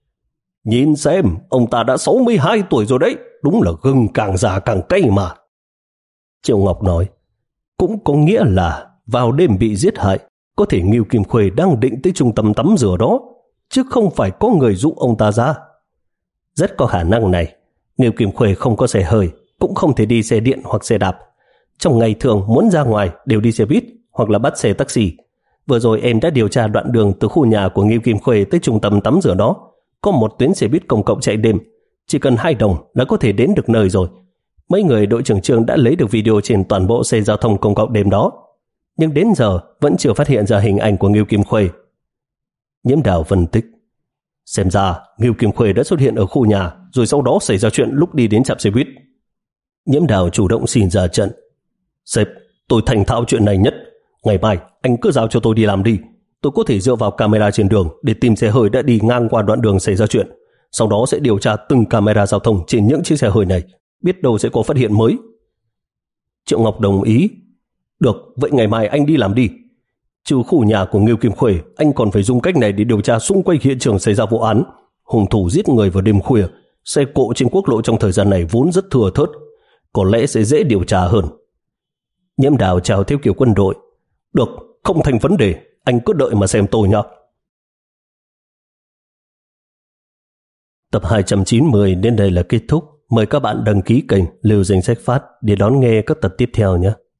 Nhìn xem, ông ta đã sáu mươi hai tuổi rồi đấy, đúng là gừng càng già càng cay mà. Triệu Ngọc nói, cũng có nghĩa là vào đêm bị giết hại, có thể Ngưu Kim Khuê đang định tới trung tâm tắm rửa đó, chứ không phải có người dụ ông ta ra. Rất có khả năng này, Ngưu Kim Khuê không có xe hơi, cũng không thể đi xe điện hoặc xe đạp. Trong ngày thường muốn ra ngoài đều đi xe buýt hoặc là bắt xe taxi. Vừa rồi em đã điều tra đoạn đường từ khu nhà của Ngưu Kim Khuê tới trung tâm tắm rửa đó. Có một tuyến xe buýt công cộng chạy đêm, chỉ cần hai đồng là có thể đến được nơi rồi. Mấy người đội trưởng Trường đã lấy được video trên toàn bộ xe giao thông công cộng đêm đó, nhưng đến giờ vẫn chưa phát hiện ra hình ảnh của Ngưu Kim Khuê. Nhiễm Đào phân tích, xem ra Ngưu Kim Khuê đã xuất hiện ở khu nhà, rồi sau đó xảy ra chuyện lúc đi đến trạm xe buýt. Nhiễm Đào chủ động xin ra trận, sếp, tôi thành thạo chuyện này nhất, ngày mai anh cứ giao cho tôi đi làm đi. Tôi có thể dựa vào camera trên đường để tìm xe hơi đã đi ngang qua đoạn đường xảy ra chuyện, sau đó sẽ điều tra từng camera giao thông trên những chiếc xe hơi này, biết đâu sẽ có phát hiện mới. Triệu Ngọc đồng ý, được, vậy ngày mai anh đi làm đi. Trừ khu nhà của Ngưu Kim Khuê, anh còn phải dùng cách này để điều tra xung quanh hiện trường xảy ra vụ án. Hung thủ giết người vào đêm khuya, xe cộ trên quốc lộ trong thời gian này vốn rất thừa thớt, có lẽ sẽ dễ điều tra hơn. Nhiễm Đào chào theo kiểu quân đội, được, không thành vấn đề, anh cứ đợi mà xem tôi nhé. Tập hai trăm chín mươi đến đây là kết thúc. Mời các bạn đăng ký kênh Lưu Danh Sách Phát để đón nghe các tập tiếp theo nhé.